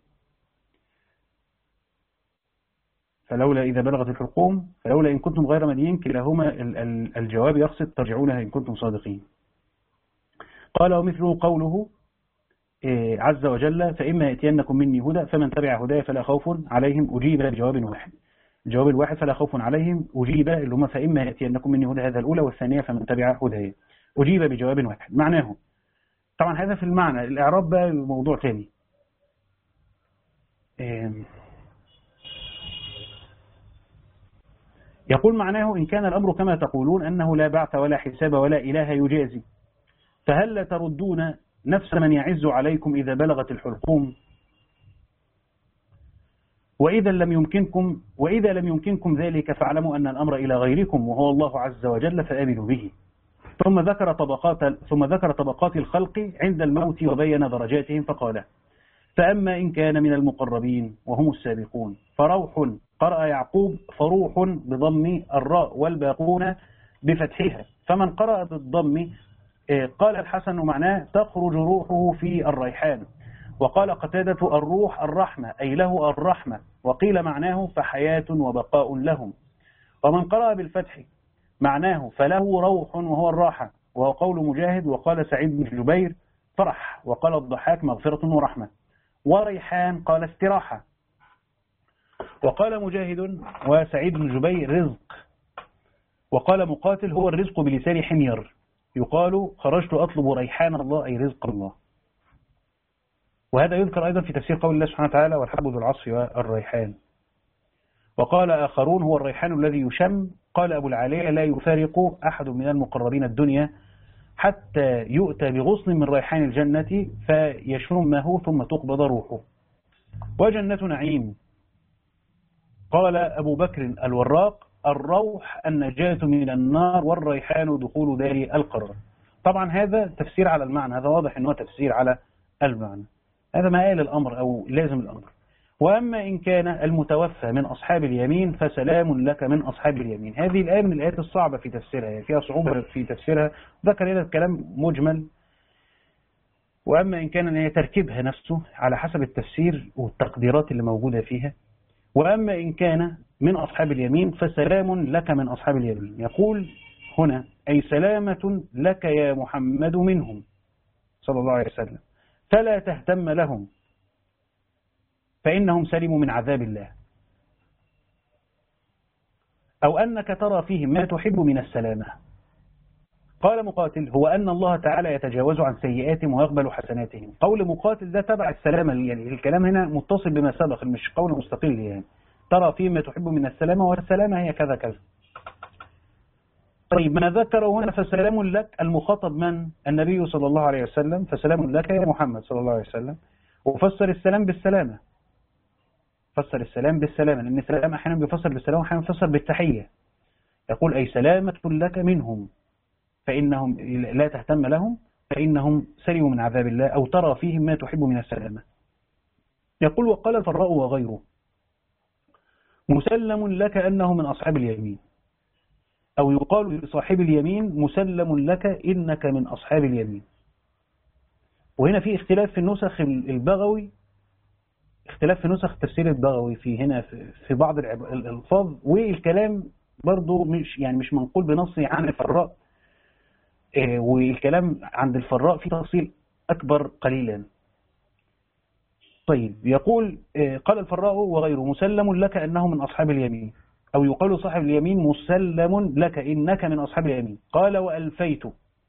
فلولا إذا بلغت الحلقوم، فلولا إن كنتم غير مدينين، كلاهما الجواب يقصد ترجعونها إن كنتم صادقين. قال ومثله قوله عز وجل: فإما يأتينكم مني هدى فمن تبع هداي فلا خوف عليهم، أجيب بجواب واحد. الجواب الواحد فلا خوف عليهم، أجيب اللي هم فإما يأتينكم مني هدى، هذا الأولى، والثانية فمن تبع هداي، أجيب بجواب واحد. معناه طبعا هذا في المعنى، الإعراب بقى موضوع ثاني. يقول معناه إن كان الأمر كما تقولون أنه لا بعث ولا حساب ولا إله يجازي، فهل تردون نفس من يعز عليكم إذا بلغت الحلقوم؟ وإذا لم يمكنكم وإذا لم يمكنكم ذلك فاعلموا أن الأمر إلى غيركم وهو الله عز وجل فآمنوا به. ثم ذكر طبقات ثم ذكر طبقات الخلق عند الموت وبين درجاتهم فقال: فأما إن كان من المقربين وهم السابقون فروح، قرأ يعقوب فروح بضم الراء والباقون بفتحها، فمن قرأ بالضم قال الحسن معناه تخرج روحه في الريحان، وقال قتادة الروح الرحمة أي له الرحمة، وقيل معناه فحياة وبقاء لهم. ومن قرأ بالفتح معناه فله روح وهو الراحة، وهو قول مجاهد، وقال سعيد بن جبير فرح، وقال الضحاك مغفرة ورحمة. وريحان قال استراحة، وقال مجاهد وسعيد بن جبير رزق، وقال مقاتل هو الرزق بلسان حمير، يقال خرجت أطلب ريحان الله أي رزق الله. وهذا يذكر أيضا في تفسير قول الله سبحانه وتعالى والحب ذو العصف والريحان. وقال آخرون هو الريحان الذي يشم. قال أبو العالية لا يفارق أحد من المقربين الدنيا حتى يؤتى بغصن من ريحان الجنة فيشمه ثم تقبض روحه. وجنة نعيم. قال أبو بكر الوراق الروح النجاة من النار، والريحان دخول دار القرار. طبعا هذا تفسير على المعنى، هذا واضح أنه تفسير على المعنى، هذا ما قال الأمر أو لازم الأمر. وأما إن كان المتوفى من أصحاب اليمين فسلام لك من أصحاب اليمين. هذه الآية من الآيات الصعبة في تفسيرها، يعني فيها صعوبة في تفسيرها، ذكر هذا الكلام مجمل. وأما إن كان أن يتركبها نفسه على حسب التفسير والتقديرات اللي موجودة فيها. وأما إن كان من أصحاب اليمين فسلام لك من أصحاب اليمين. يقول هنا أي سلامة لك يا محمد منهم صلى الله عليه وسلم، فلا تهتم لهم فإنهم سلموا من عذاب الله، أو أنك ترى فيهم ما تحب من السلامة. قال مقاتل هو أن الله تعالى يتجاوز عن سيئاتهم ويقبل حسناتهم. قول مقاتل ده تبع السلامة، يعني الكلام هنا متصل بما سبق مش قول مستقل، يعني ترى فيهم ما تحب من السلامة، والسلامة هي كذا كذا. طيب ما ذكره هنا فسلام لك، المخاطب من؟ النبي صلى الله عليه وسلم، فسلام لك يا محمد صلى الله عليه وسلم. وفسر السلام بالسلامة، فسر السلام بالسلامة، لأن السلام أحيانا بيفسر بالسلام وأحيانا بيفسر بالتحية. يقول أي سلامة لك منهم فإنهم لا تهتم لهم فإنهم سلموا من عذاب الله، أو ترى فيهم ما تحب من السلامة. يقول وقال الفراء وغيره مسلم لك أنه من أصحاب اليمين، أو يقال لصاحب اليمين مسلم لك إنك من أصحاب اليمين. وهنا في اختلاف في النسخ البغوي، اختلاف في نسخ تفسير البغوي في هنا في بعض الألفاظ، والكلام برضو مش يعني مش منقول بنص عن الفراء، آه، والكلام عند الفراء في تفصيل أكبر قليلا. طيب يقول آه، قال الفراء وغيره مسلم لك أنه من أصحاب اليمين، أو يقال صاحب اليمين مسلم لك إنك من أصحاب اليمين. قال وألفيت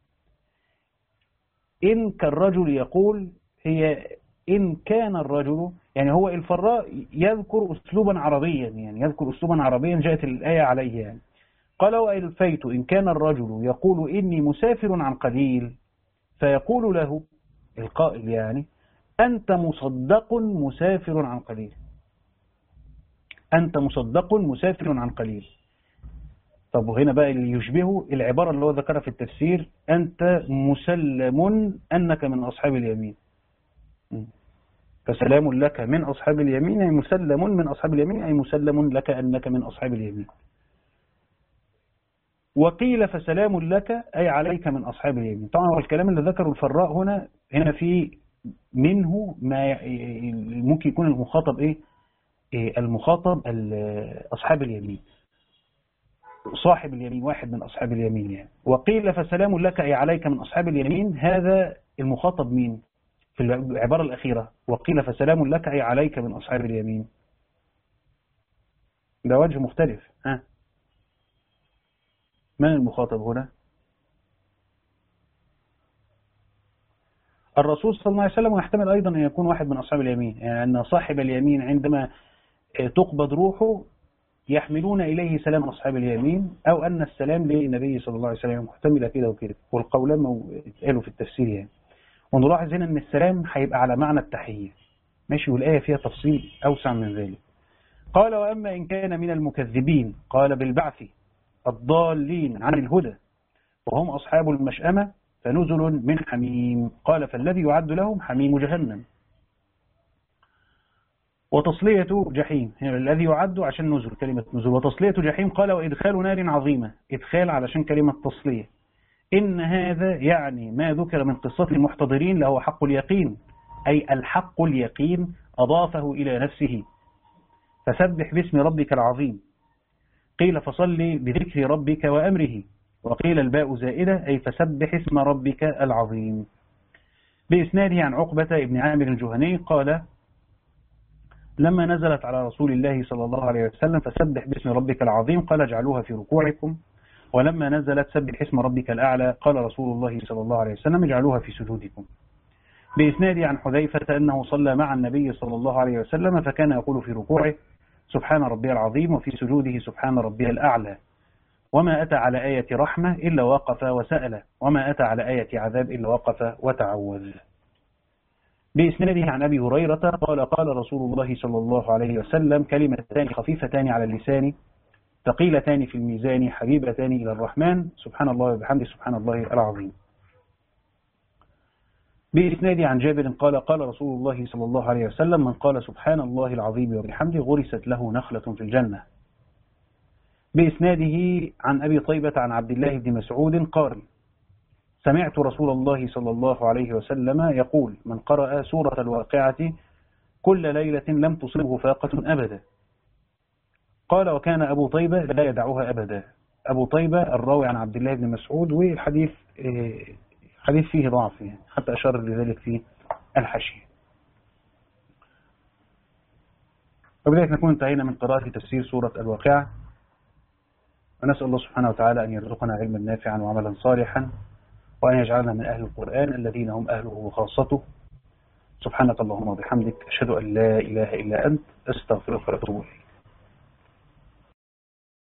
إن كالرجل يقول، هي إن كان الرجل، يعني هو الفراء يذكر أسلوبا عربيا، يعني يذكر أسلوبا عربيا جاءت الآية عليه يعني. قال وألفيت إن كان الرجل يقول إني مسافر عن قليل، فيقول له القائل يعني أنت مصدق مسافر عن قليل، أنت مصدق مسافر عن قليل. طب وهنا بقى اللي يشبهه العبارة اللي هو ذكرها في التفسير أنت مسلم أنك من أصحاب اليمين، فسلام لك من أصحاب اليمين أي مسلم من أصحاب اليمين أي مسلم لك أنك من أصحاب اليمين. وقيل فسلام لك أي عليك من أصحاب اليمين. طبعا هو الكلام اللي ذكره الفراء هنا هنا في منه ما ممكن يكون المخاطب إيه؟ المخاطب أصحاب اليمين، صاحب اليمين واحد من أصحاب اليمين يعني. وقيل فسلام لك أي عليك من أصحاب اليمين، هذا المخاطب مين في العبارة الأخيرة؟ وقيل فسلام لك أي عليك من أصحاب اليمين، ده وجه مختلف. ها من المخاطب هنا؟ الرسول صلى الله عليه وسلم، ويحتمل أيضا أن يكون واحد من أصحاب اليمين، يعني أن صاحب اليمين عندما تقبض روحه يحملون إليه سلام أصحاب اليمين، أو أن السلام للنبي صلى الله عليه وسلم، محتملة كده وكده، والقولان اتقالوا في التفسير يعني. ونلاحظ هنا أن السلام هيبقى على معنى التحية، ماشي، والآية فيها تفصيل أوسع من ذلك. قال وأما إن كان من المكذبين قال بالبعث الضالين عن الهدى وهم أصحاب المشأمة فنزل من حميم. قال فالذي يعد لهم حميم جهنم وتصلية جحيم، يعني الذي يعد عشان نزل كلمة نزل، وتصلية جحيم. قال وإدخال نار عظيمة، إدخال علشان كلمة تصلية. إن هذا يعني ما ذكر من قصة المحتضرين له حق اليقين، أي الحق اليقين أضافه إلى نفسه، فسبح باسم ربك العظيم. قيل فصل بذكر ربك وأمره، وقيل الباء زائدة أي فسبح اسم ربك العظيم. بإسناده عن عقبة ابن عامر الجهني قال لما نزلت على رسول الله صلى الله عليه وسلم فسبح باسم ربك العظيم قال اجعلوها في ركوعكم، ولما نزلت سبح اسم ربك الأعلى قال رسول الله صلى الله عليه وسلم اجعلوها في سجودكم. بإسناده عن حذيفة أنه صلى مع النبي صلى الله عليه وسلم فكان يقول في ركوعه سبحان ربي العظيم، وفي سجوده سبحان ربي الأعلى. وما أتى على آية رحمة إلا وقف وسأل، وما أتى على آية عذاب إلا وقف وتعوذ. بإسناده عن أبي هريرة قال قال رسول الله صلى الله عليه وسلم كلمتان خفيفتان على اللسان ثقيلتان في الميزان حبيبتان إلى الرحمن سبحان الله وبحمده سبحان الله العظيم. بإسناده عن جابر قال قال رسول الله صلى الله عليه وسلم من قال سبحان الله العظيم وبحمده غرست له نخلة في الجنة. بإسناده عن أبي طيبة عن عبد الله بن مسعود قال سمعت رسول الله صلى الله عليه وسلم يقول من قرأ سورة الواقعة كل ليلة لم تصبه فاقة أبدا. قال وكان أبو طيبة لا يدعوها أبدا. أبو طيبة الراوي عن عبد الله بن مسعود، والحديث حديث فيه ضعف يعني، حتى أشار لذلك في الحاشية. وبذلك نكون انتهينا من قراءة تفسير سورة الواقعة، ونسأل الله سبحانه وتعالى أن يرزقنا علما نافعا وعملا صالحا، وأن يجعلنا من أهل القرآن الذين هم أهله وخاصته. سبحانك اللهم وبحمدك أشهد أن لا إله إلا أنت أستغفرك وأتوب إليك.